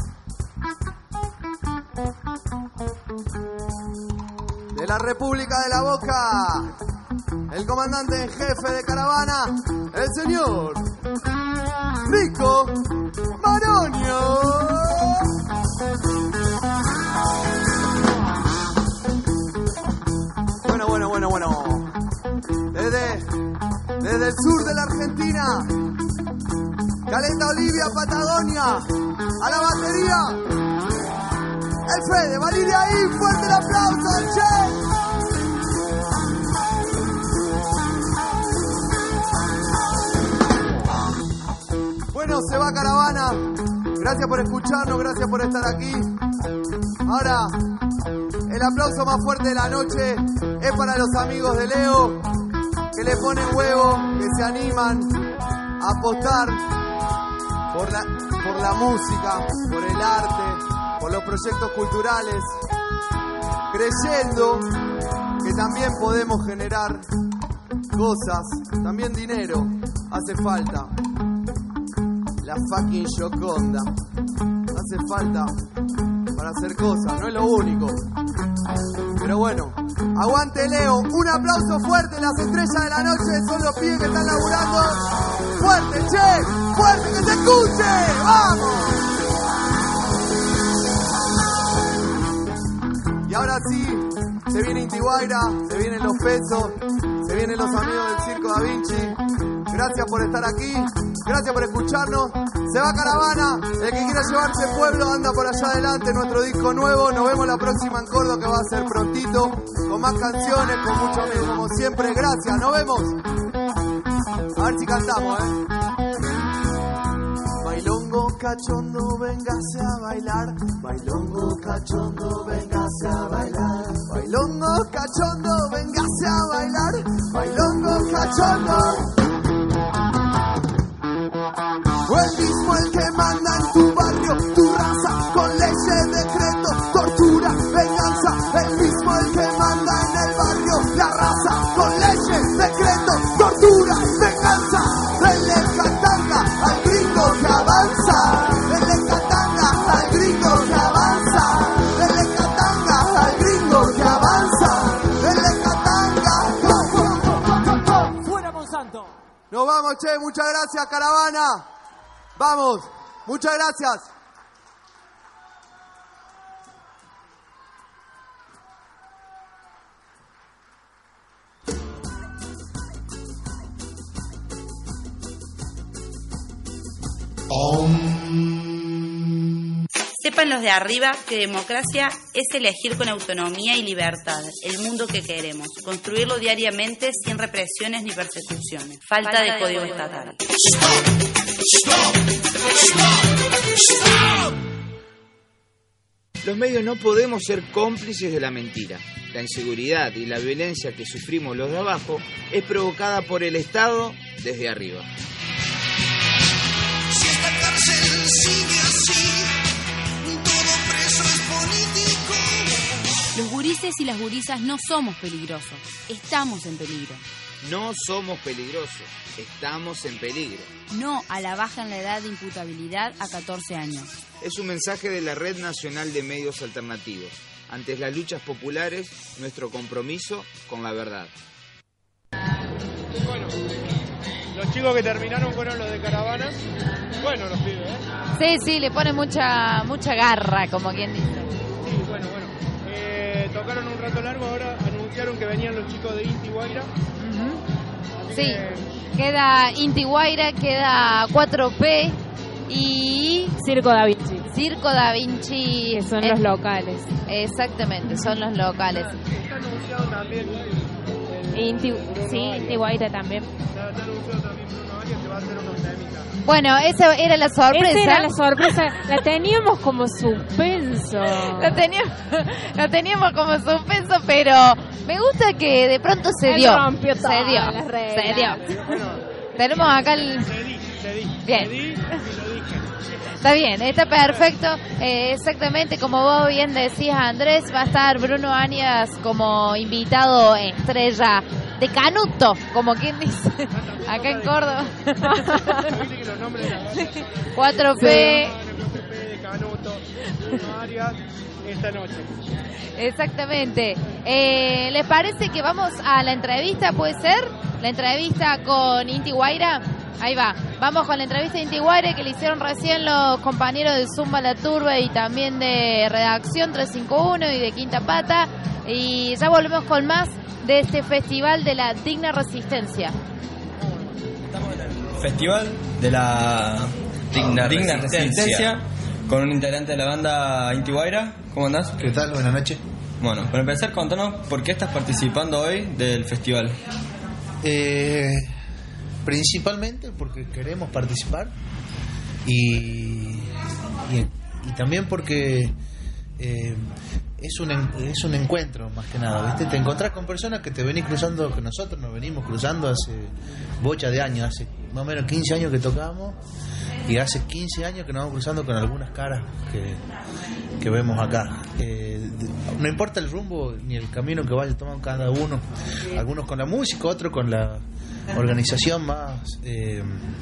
De la República de la Boca, el comandante en jefe de caravana, el señor Nico Maronio. Bueno, bueno, bueno, bueno. Desde, desde Por el sur de la Argentina. Caleta Olivia, Patagonia. A la batería. El Fede, Valiria ahí. Fuerte el aplauso, che. Bueno, se va Caravana. Gracias por escucharnos, gracias por estar aquí. Ahora, el aplauso más fuerte de la noche es para los amigos de Leo, que le ponen huevo, que se animan a apostar por la, por la música, por el arte, por los proyectos culturales, creyendo que también podemos generar cosas, también dinero, hace falta. La fucking Gioconda hace falta para hacer cosas, no es lo único. Pero bueno, aguante Leo, un aplauso fuerte, las estrellas de la noche son los pibes que están laburando. Fuerte, che, fuerte, que se escuche, vamos. Y ahora sí, se viene Inti Guaira, se vienen los pesos, se vienen los amigos del Circo Da Vinci. Gracias por estar aquí, gracias por escucharnos. Se va Caravana, el que quiera llevarse pueblo anda por allá adelante, nuestro disco nuevo. Nos vemos la próxima en Córdoba, que va a ser prontito, con más canciones, con mucho amigos, como siempre. Gracias, nos vemos. A ver si cantamos, ¿eh? Bailongo cachondo, véngase a bailar. Bailongo cachondo, véngase a bailar. Bailongo cachondo, véngase a bailar. Bailongo cachondo. O el mismo el que manda en tu barrio, tu raza, con leyes, decretos, tortura, venganza. El mismo el que manda en el barrio, la raza, con leyes, decretos, tortura, venganza. Dele catanga al gringo que avanza. Dele catanga al gringo que avanza. Dele catanga al gringo que avanza. Dele catanga. Fuera Monsanto. Nos vamos, che, muchas gracias, Caravana. Vamos, muchas gracias. Sepan los de arriba que democracia es elegir con autonomía y libertad el mundo que queremos, construirlo diariamente sin represiones ni persecuciones. Falta, Falta de, de código, código estatal. Stop, stop, stop. Los medios no podemos ser cómplices de la mentira. La inseguridad y la violencia que sufrimos los de abajo es provocada por el Estado desde arriba. Si esta cárcel sigue así, todo preso es político. Los gurises y las gurisas no somos peligrosos, estamos en peligro. No somos peligrosos, estamos en peligro. No a la baja en la edad de imputabilidad a catorce años. Es un mensaje de la Red Nacional de Medios Alternativos. Ante las luchas populares, nuestro compromiso con la verdad. Bueno, los chicos que terminaron fueron los de Caravana. Bueno, los pibes, ¿eh? Sí, sí, le pone mucha mucha garra, como quien dice. Sí, bueno, bueno. Eh, tocaron un rato largo, ahora anunciaron que venían los chicos de Inti Guaira. Uh-huh. Sí, queda Inti Guaira, queda cuatro P y... Circo Da Vinci. Circo Da Vinci. Que son eh, los locales. Exactamente, son los locales. Está anunciado también. Inti, sí, Inti Guaira también. Está anunciado también Bruno Arias, que va a hacer unos temitas. Bueno, esa era la sorpresa. Esa era la sorpresa. La teníamos como suspenso. La teníamos, la teníamos como suspenso, pero me gusta que de pronto se Él dio. rompió se todas dio. las reglas. Se dio. Bueno, Tenemos acá el... cedí, cedí. Bien. Cedí y lo dije. Está bien, está perfecto. Eh, exactamente como vos bien decías, Andrés, va a estar Bruno Arias como invitado estrella de Canuto, como quien dice, acá en Córdoba. cuatro P. de Canuto, Bruno Arias, esta noche. Exactamente. Eh, ¿Les parece que vamos a la entrevista? ¿Puede ser? La entrevista con Inti Guaira. Ahí va. Vamos con la entrevista de Inti Guaira que le hicieron recién los compañeros de Zumba La Turba y también de Redacción trescientos cincuenta y uno y de Quinta Pata. Y ya volvemos con más de este festival de la digna resistencia. festival de la Digna Digna Resistencia. Resistencia con un integrante de la banda Inti Guaira. ¿Cómo andás? ¿Qué tal? Buenas noches. Bueno, para empezar, contanos por qué estás participando hoy del festival. Eh, principalmente porque queremos participar y, y, y también porque eh, es, un, en- es un encuentro más que nada, ¿viste? Te encontrás con personas que te venís cruzando, que nosotros nos venimos cruzando hace bocha de años, hace más o menos quince años que tocamos y hace quince años que nos vamos cruzando con algunas caras que, que vemos acá. Eh, no importa el rumbo ni el camino que vaya tomando cada uno, algunos con la música, otros con la organización más eh,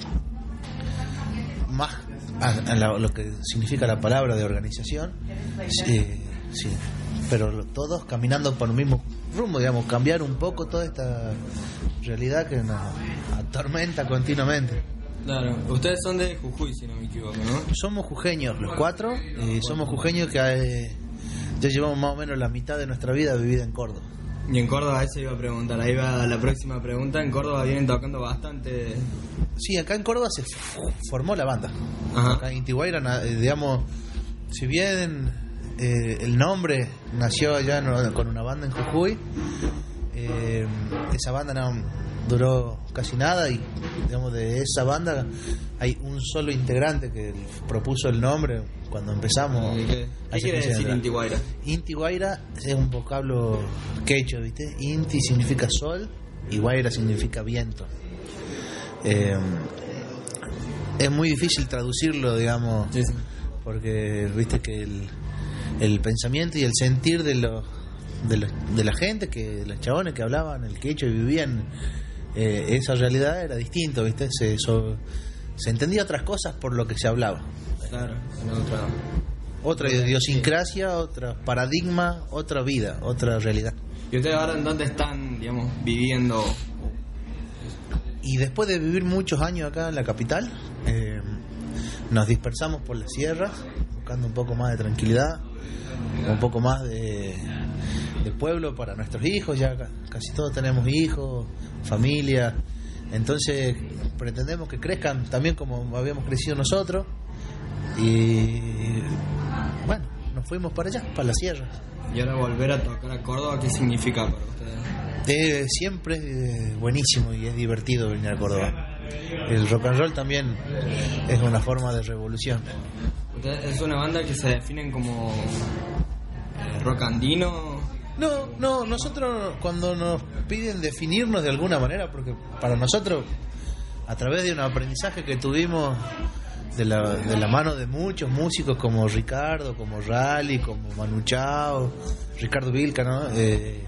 más a, a la- lo que significa la palabra de organización, eh, sí, pero todos caminando por un mismo rumbo, digamos, cambiar un poco toda esta realidad que nos atormenta continuamente. Claro, ustedes son de Jujuy, si no me equivoco, ¿no? Somos jujeños los cuatro, y somos jujeños que eh, ya llevamos más o menos la mitad de nuestra vida vivida en Córdoba. Y en Córdoba, eso iba a preguntar, ahí va la próxima pregunta. En Córdoba vienen tocando bastante. Sí, acá en Córdoba se f- formó la banda. Ajá. Acá en Inti Guaira, na- eh, digamos, si bien eh, el nombre nació allá en- con una banda en Jujuy, eh, esa banda no duró casi nada y, digamos, de esa banda hay un solo integrante que propuso el nombre cuando empezamos. ¿Qué, qué hace quiere quince decir años. Inti Guaira? Inti Guaira es un vocablo quechua, ¿viste? Inti significa sol y Guaira significa viento. Eh, es muy difícil traducirlo, digamos, porque viste que el, el pensamiento y el sentir de los de, los- de la gente, que los chabones que hablaban el quechua y vivían eh, esa realidad era distinto, viste, se, so- se entendía otras cosas por lo que se hablaba. Claro, en otra. Otra idiosincrasia, otro paradigma, otra vida, otra realidad. ¿Y ustedes ahora en dónde están, digamos, viviendo? Y después de vivir muchos años acá en la capital, eh, nos dispersamos por las sierras, buscando un poco más de tranquilidad, un poco más de, de pueblo para nuestros hijos. Ya ca- casi todos tenemos hijos, familia, entonces pretendemos que crezcan también como habíamos crecido nosotros. Y bueno, nos fuimos para allá, para las sierras. Y ahora volver a tocar a Córdoba, ¿qué significa para ustedes? Eh, siempre es eh, buenísimo y es divertido venir a Córdoba. El rock and roll también es una forma de revolución. ¿Ustedes es una banda que se definen como eh, rock andino? No, no, nosotros cuando nos piden definirnos de alguna manera, porque para nosotros, a través de un aprendizaje que tuvimos de la, de la mano de muchos músicos como Ricardo, como Rally, como Manu Chao, Ricardo Vilca, ¿no? Eh,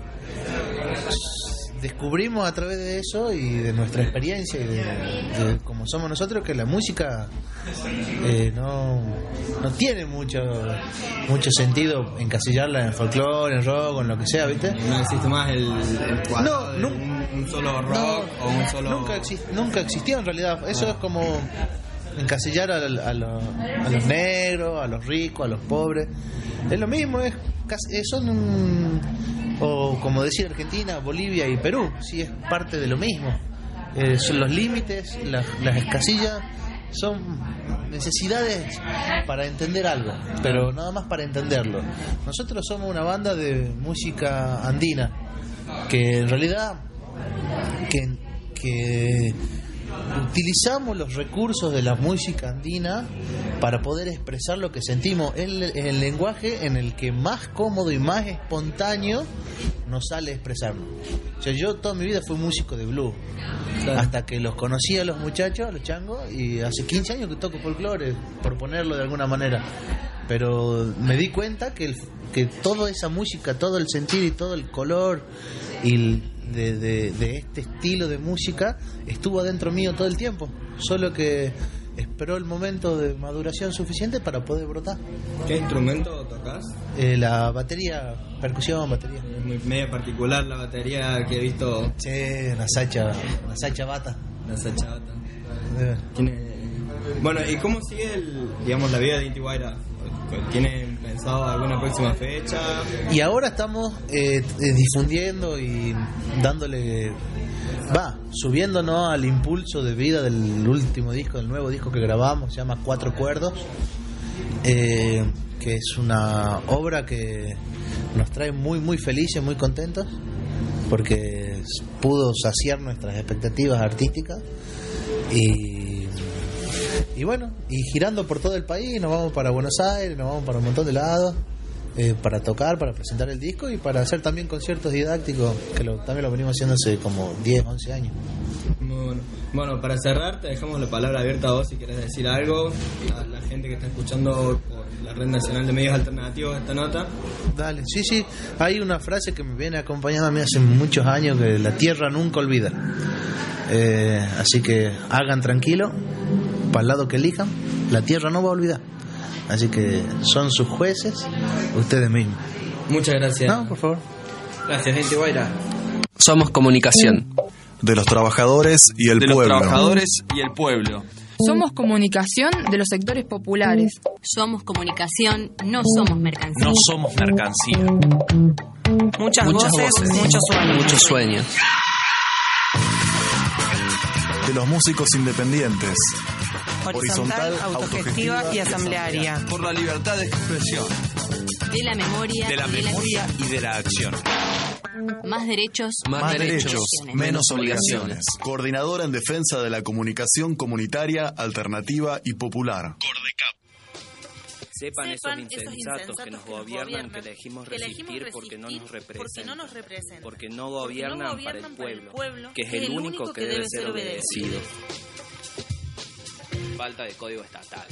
descubrimos a través de eso y de nuestra experiencia y de, de cómo somos nosotros que la música eh, no, no tiene mucho mucho sentido encasillarla en folclore, en rock o en lo que sea, ¿viste? No existe más el, el cuadro de no, un, un solo rock no, o un solo... nunca, exi- nunca existió en realidad. Eso es como encasillar a, a lo- a los negros, a los ricos, a los pobres. Es lo mismo, es casi- eh, son un- o como decir Argentina, Bolivia y Perú, sí, es parte de lo mismo. Eh, son los límites, las, las escasillas son necesidades para entender algo, pero nada más para entenderlo. Nosotros somos una banda de música andina que en realidad que, que utilizamos los recursos de la música andina para poder expresar lo que sentimos. Es el, es el lenguaje en el que más cómodo y más espontáneo nos sale expresarnos. O sea, yo toda mi vida fui músico de blues, Claro. hasta que los conocí a los muchachos, a los changos, y hace quince años que toco folclore, por ponerlo de alguna manera. Pero me di cuenta que, el, que toda esa música, todo el sentido y todo el color y el- de, de, de este estilo de música estuvo adentro mío todo el tiempo, solo que esperó el momento de maduración suficiente para poder brotar. ¿Qué instrumento tocas? Eh, la batería, percusión, batería. Es muy media particular la batería que he visto. Sí, una sacha, una sacha bata. La sacha bata. Eh. Tiene... Bueno, ¿y cómo sigue el, digamos, la vida de Inti Guaira? ¿Tienen pensado alguna próxima fecha? Y ahora estamos eh, eh, difundiendo y dándole va, subiéndonos al impulso de vida del último disco, del nuevo disco que grabamos, se llama Cuatro Cuerdos, eh, que es una obra que nos trae muy muy felices, muy contentos, porque pudo saciar nuestras expectativas artísticas y, y bueno, y girando por todo el país, nos vamos para Buenos Aires, nos vamos para un montón de lados, eh, para tocar, para presentar el disco y para hacer también conciertos didácticos, que lo, también lo venimos haciendo hace como diez, once años. Bueno, bueno, para cerrar, te dejamos la palabra abierta a vos si querés decir algo a la gente que está escuchando por la Red Nacional de Medios Alternativos esta nota. Dale, sí, sí, hay una frase que me viene acompañando a mí hace muchos años, que la tierra nunca olvida. Eh, así que hagan tranquilo, para el lado que elijan, la tierra no va a olvidar. Así que son sus jueces, ustedes mismos. Muchas gracias. No, por favor. Gracias, gente guaira. Somos comunicación. De los trabajadores y el de pueblo. De los trabajadores y el pueblo. Somos comunicación de los sectores populares. Somos comunicación, no somos mercancía. No somos mercancía. Muchas, Muchas voces, voces, muchos sueños. Muchos sueños. De los músicos independientes. Horizontal, autogestiva y asamblearia. Por la libertad de expresión. De la memoria, De la y de memoria la y de la acción. Más derechos, Más, Más derechos, derechos, menos obligaciones. Coordinadora en defensa de la comunicación comunitaria, alternativa y popular. Sepan, Sepan esos esos insensatos insensatos que nos que nos gobiernan gobiernan, que elegimos que resistir, elegimos porque no nos resistir representan. porque no nos representan. Porque no Porque no gobiernan, gobiernan para el para pueblo, el pueblo, que es el único que debe ser obedecido. Falta de código estatal.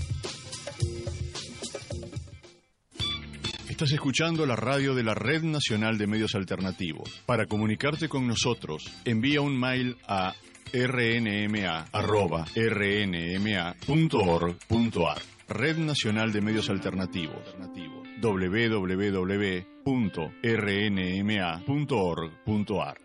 Estás escuchando la radio de la Red Nacional de Medios Alternativos. Para comunicarte con nosotros, envía un mail a r n m a arroba r n m a punto org punto a r. Red Nacional de Medios Alternativos. w w w punto r n m a punto org punto a r.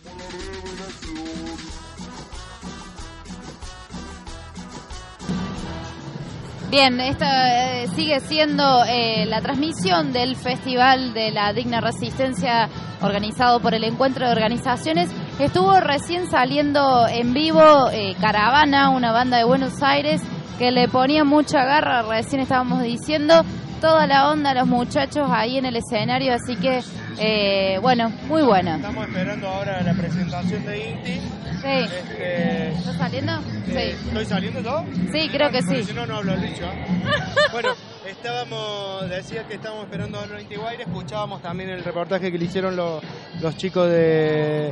Bien, esta eh, sigue siendo eh, la transmisión del Festival de la Digna Resistencia organizado por el Encuentro de Organizaciones. Estuvo recién saliendo en vivo eh, Caravana, una banda de Buenos Aires que le ponía mucha garra, recién estábamos diciendo, toda la onda a los muchachos ahí en el escenario, así que, eh, bueno, muy bueno. Estamos esperando ahora la presentación de Inti. Sí. Este, ¿Estás saliendo? eh, Sí. ¿Estoy saliendo yo? Sí, creo que Porque sí. Si no, no hablo al dicho. Bueno, estábamos, decía que estábamos esperando a Inti Guaire, escuchábamos también el reportaje que le hicieron los, los chicos de,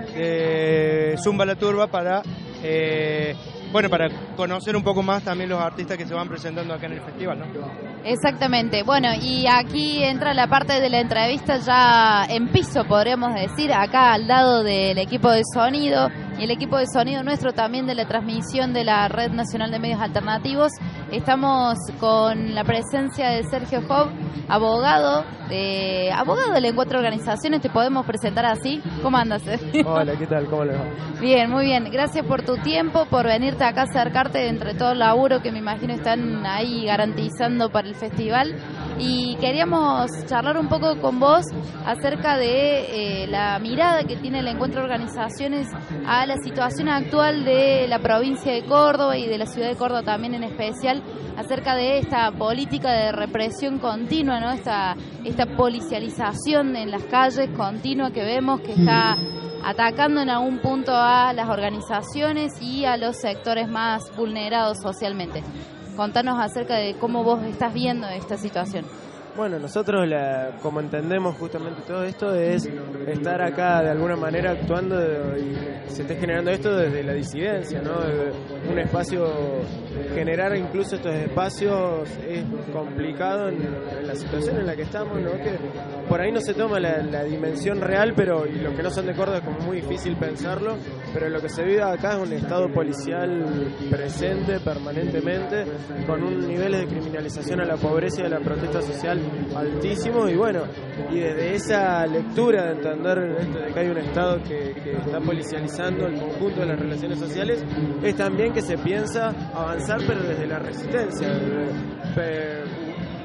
de Zumba la Turba para... Eh, Bueno, para conocer un poco más también los artistas que se van presentando acá en el festival, ¿no? Exactamente. Bueno, y aquí entra la parte de la entrevista ya en piso, podríamos decir, acá al lado del equipo de sonido y el equipo de sonido nuestro también de la transmisión de la Red Nacional de Medios Alternativos. Estamos con la presencia de Sergio Job, abogado, de, abogado del Encuentro de Organizaciones. ¿Te podemos presentar así? ¿Cómo andas, Sergio? Hola, ¿qué tal? ¿Cómo le va? Bien, muy bien. Gracias por tu tiempo, por venirte acá a acercarte entre todo el laburo que me imagino están ahí garantizando para el festival. Y queríamos charlar un poco con vos acerca de eh, la mirada que tiene el Encuentro de Organizaciones a la situación actual de la provincia de Córdoba y de la ciudad de Córdoba también en especial, acerca de esta política de represión continua, ¿no? Esta, esta policialización en las calles continua que vemos que está atacando en algún punto a las organizaciones y a los sectores más vulnerados socialmente. Contanos acerca de cómo vos estás viendo esta situación. Bueno, nosotros la, como entendemos justamente todo esto es estar acá de alguna manera actuando y se esté generando esto desde la disidencia, ¿no? Un espacio, generar incluso estos espacios es complicado en, en la situación en la que estamos, ¿no? Que por ahí no se toma la, la dimensión real, pero y los que no son de Córdoba es como muy difícil pensarlo, pero lo que se vive acá es un estado policial presente permanentemente, con un nivel de criminalización a la pobreza y a la protesta social altísimo, y bueno, y desde esa lectura de entender esto de que hay un Estado que, que está policializando el conjunto de las relaciones sociales, es también que se piensa avanzar pero desde la resistencia.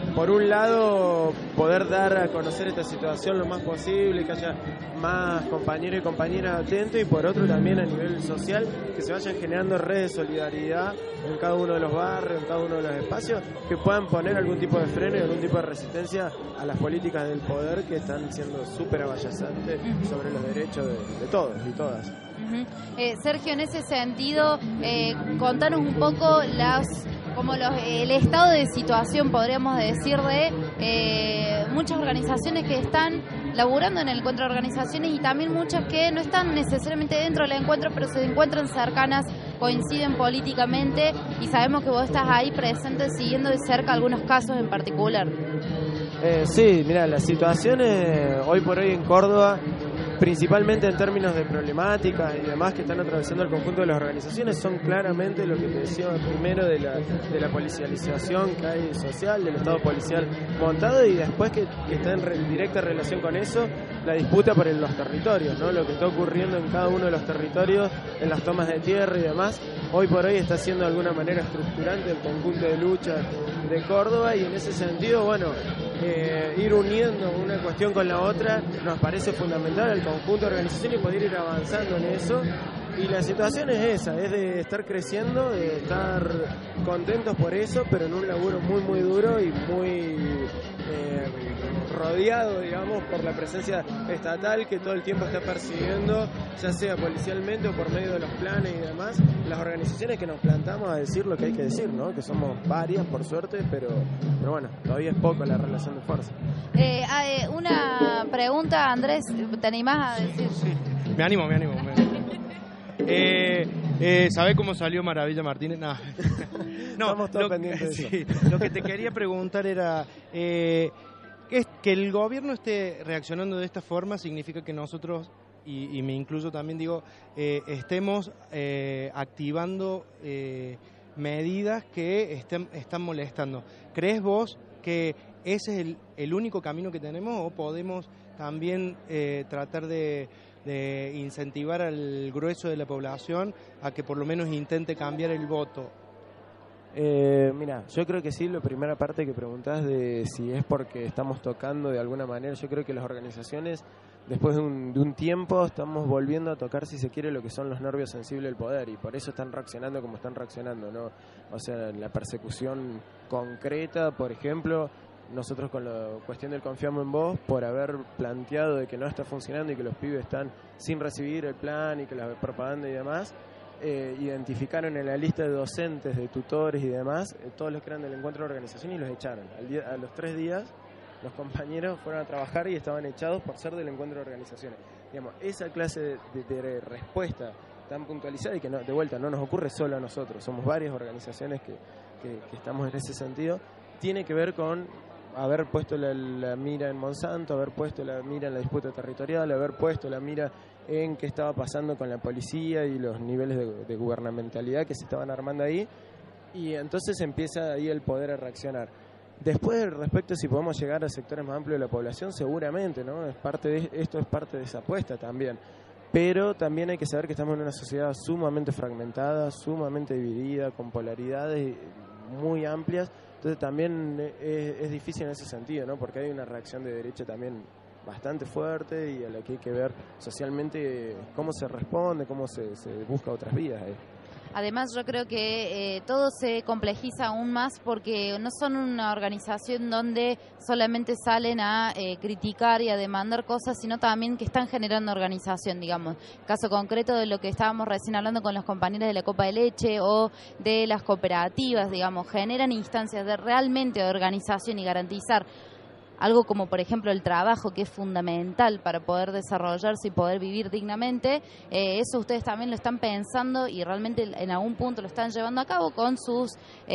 por un lado, poder dar a conocer esta situación lo más posible, que haya más compañeros y compañeras atentos, y por otro también a nivel social, que se vayan generando redes de solidaridad en cada uno de los barrios, en cada uno de los espacios, que puedan poner algún tipo de freno y algún tipo de resistencia a las políticas del poder que están siendo súper avallazantes sobre los derechos de, de todos y todas. Uh-huh. eh, Sergio, en ese sentido, eh, contanos un poco las como los, el estado de situación, podríamos decir, de eh, muchas organizaciones que están laburando en el encuentro de organizaciones y también muchas que no están necesariamente dentro del encuentro, pero se encuentran cercanas, coinciden políticamente, y sabemos que vos estás ahí presente siguiendo de cerca algunos casos en particular. Eh, sí, mira, las situaciones hoy por hoy en Córdoba, principalmente en términos de problemáticas y demás que están atravesando el conjunto de las organizaciones, son claramente lo que te decía primero de la, de la policialización que hay social, del Estado policial montado, y después que, que está en re, directa relación con eso, la disputa por el, los territorios, ¿no? Lo que está ocurriendo en cada uno de los territorios, en las tomas de tierra y demás, hoy por hoy está siendo de alguna manera estructurante el conjunto de lucha de Córdoba, y en ese sentido, bueno, eh, ir uniendo una cuestión con la otra nos parece fundamental al conjunto de organizaciones y poder ir avanzando en eso. Y la situación es esa, es de estar creciendo, de estar contentos por eso, pero en un laburo muy muy duro y muy eh, rodeado, digamos, por la presencia estatal que todo el tiempo está persiguiendo, ya sea policialmente o por medio de los planes y demás, las organizaciones que nos plantamos a decir lo que hay que decir, ¿no? Que somos varias, por suerte, pero, pero bueno, todavía es poco la relación de fuerza. Eh, eh, una pregunta, Andrés, ¿te animás a decir? Sí, me animo, me animo. Me animo. Eh, eh, ¿Sabés cómo salió Maravilla Martínez? No, no estamos todos lo, pendientes sí, de eso. Lo que te quería preguntar era, eh, es que el gobierno esté reaccionando de esta forma significa que nosotros, y, y me incluyo también, digo, eh, estemos eh, activando eh, medidas que estén, están molestando. ¿Crees vos que ese es el, el único camino que tenemos, o podemos también eh, tratar de de incentivar al grueso de la población a que por lo menos intente cambiar el voto? Eh, mira, yo creo que sí, la primera parte que preguntás de si es porque estamos tocando de alguna manera, yo creo que las organizaciones, después de un, de un tiempo, estamos volviendo a tocar, si se quiere, lo que son los nervios sensibles del poder, y por eso están reaccionando como están reaccionando, ¿no? O sea, la persecución concreta, por ejemplo, nosotros con la cuestión del Confiamos en Vos, por haber planteado de que no está funcionando y que los pibes están sin recibir el plan y que la propaganda y demás, eh, identificaron en la lista de docentes, de tutores y demás, eh, todos los que eran del encuentro de organización, y los echaron. Al día, a los tres días los compañeros fueron a trabajar y estaban echados por ser del encuentro de organizaciones. Digamos, esa clase de, de, de respuesta tan puntualizada, y que no, de vuelta no nos ocurre solo a nosotros, somos varias organizaciones que, que, que estamos en ese sentido, tiene que ver con haber puesto la, la mira en Monsanto, haber puesto la mira en la disputa territorial, haber puesto la mira en qué estaba pasando con la policía y los niveles de, de gubernamentalidad que se estaban armando ahí, y entonces empieza ahí el poder a reaccionar. Después, respecto a si podemos llegar a sectores más amplios de la población, seguramente, ¿no? Es parte de, esto es parte de esa apuesta también. Pero también hay que saber que estamos en una sociedad sumamente fragmentada, sumamente dividida, con polaridades muy amplias. Entonces también es, es difícil en ese sentido, ¿no? Porque hay una reacción de derecha también bastante fuerte, y a la que hay que ver socialmente cómo se responde, cómo se, se busca otras vías. ¿eh? Además, yo creo que eh, todo se complejiza aún más porque no son una organización donde solamente salen a eh, criticar y a demandar cosas, sino también que están generando organización, digamos. Caso concreto de lo que estábamos recién hablando con los compañeros de la Copa de Leche o de las cooperativas, digamos, generan instancias de realmente de organización y garantizar algo como, por ejemplo, el trabajo, que es fundamental para poder desarrollarse y poder vivir dignamente. Eh, eso ustedes también lo están pensando y realmente en algún punto lo están llevando a cabo con sus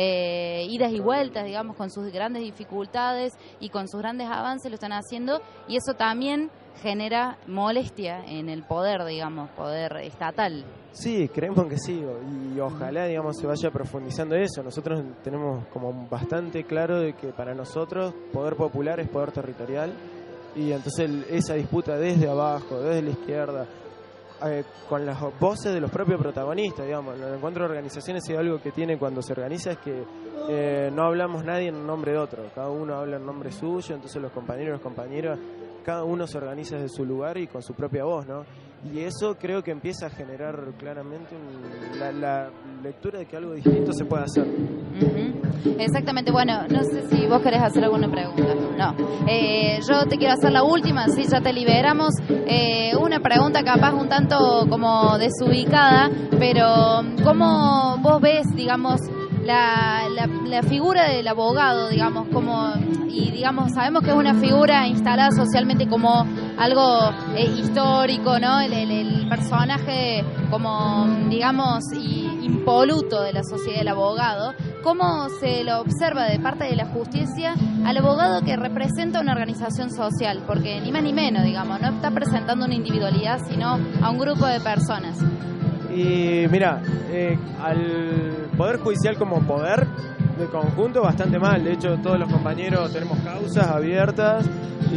eh, idas y vueltas, digamos, con sus grandes dificultades y con sus grandes avances lo están haciendo, y eso también genera molestia en el poder, digamos, poder estatal. Sí, creemos que sí, y ojalá, digamos, se vaya profundizando eso. Nosotros tenemos como bastante claro de que para nosotros poder popular es poder territorial, y entonces esa disputa desde abajo, desde la izquierda, eh, con las voces de los propios protagonistas, digamos. El encuentro de organizaciones es algo que tiene cuando se organiza es que eh, no hablamos nadie en nombre de otro, cada uno habla en nombre suyo, entonces los compañeros y las compañeras, cada uno se organiza desde su lugar y con su propia voz, ¿no? Y eso creo que empieza a generar claramente un, la, la lectura de que algo distinto se puede hacer. Uh-huh. Exactamente, bueno, no sé si vos querés hacer alguna pregunta. No, eh, yo te quiero hacer la última, si ya te liberamos. Eh, una pregunta capaz un tanto como desubicada, pero ¿cómo vos ves, digamos, la, la, la figura del abogado, digamos, como, y digamos, sabemos que es una figura instalada socialmente como algo eh, histórico, ¿no? El, el, el personaje como, digamos, y, impoluto de la sociedad del abogado. ¿Cómo se lo observa de parte de la justicia al abogado que representa una organización social? Porque ni más ni menos, digamos, no está presentando una individualidad, sino a un grupo de personas. Y mira, eh, al Poder Judicial como poder de conjunto bastante mal. De hecho, todos los compañeros tenemos causas abiertas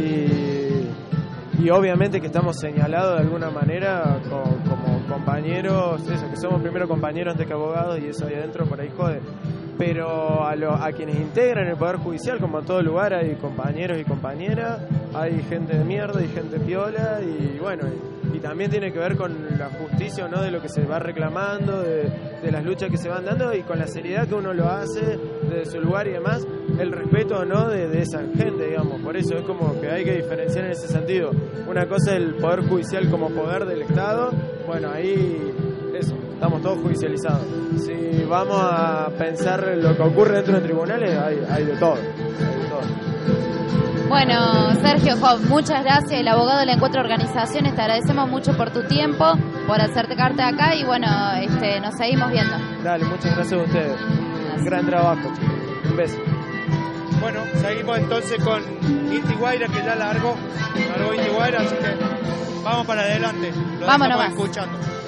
y, y obviamente que estamos señalados de alguna manera como, como compañeros, eso, que somos primero compañeros antes que abogados, y eso ahí adentro por ahí jode. Pero a, lo, a quienes integran el Poder Judicial, como en todo lugar, hay compañeros y compañeras, hay gente de mierda y gente piola, y bueno, y, y también tiene que ver con la justicia, ¿no? De lo que se va reclamando, de, de las luchas que se van dando, y con la seriedad que uno lo hace desde su lugar y demás, el respeto, ¿no? de, de esa gente, digamos. Por eso es como que hay que diferenciar en ese sentido. Una cosa es el Poder Judicial como poder del Estado, bueno, ahí eso, estamos todos judicializados. Si vamos a pensar lo que ocurre dentro de tribunales, hay, hay de todo, hay de todo. Bueno, Sergio Job, muchas gracias, el abogado del Encuentro de Organizaciones, te agradecemos mucho por tu tiempo, por hacerte carta acá, y bueno, este, nos seguimos viendo. Dale, muchas gracias a ustedes, un gran trabajo, un beso. Bueno, seguimos entonces con Inti Guaira, que ya largó, largó Inti Guaira, así que vamos para adelante, lo Vámonos estamos escuchando.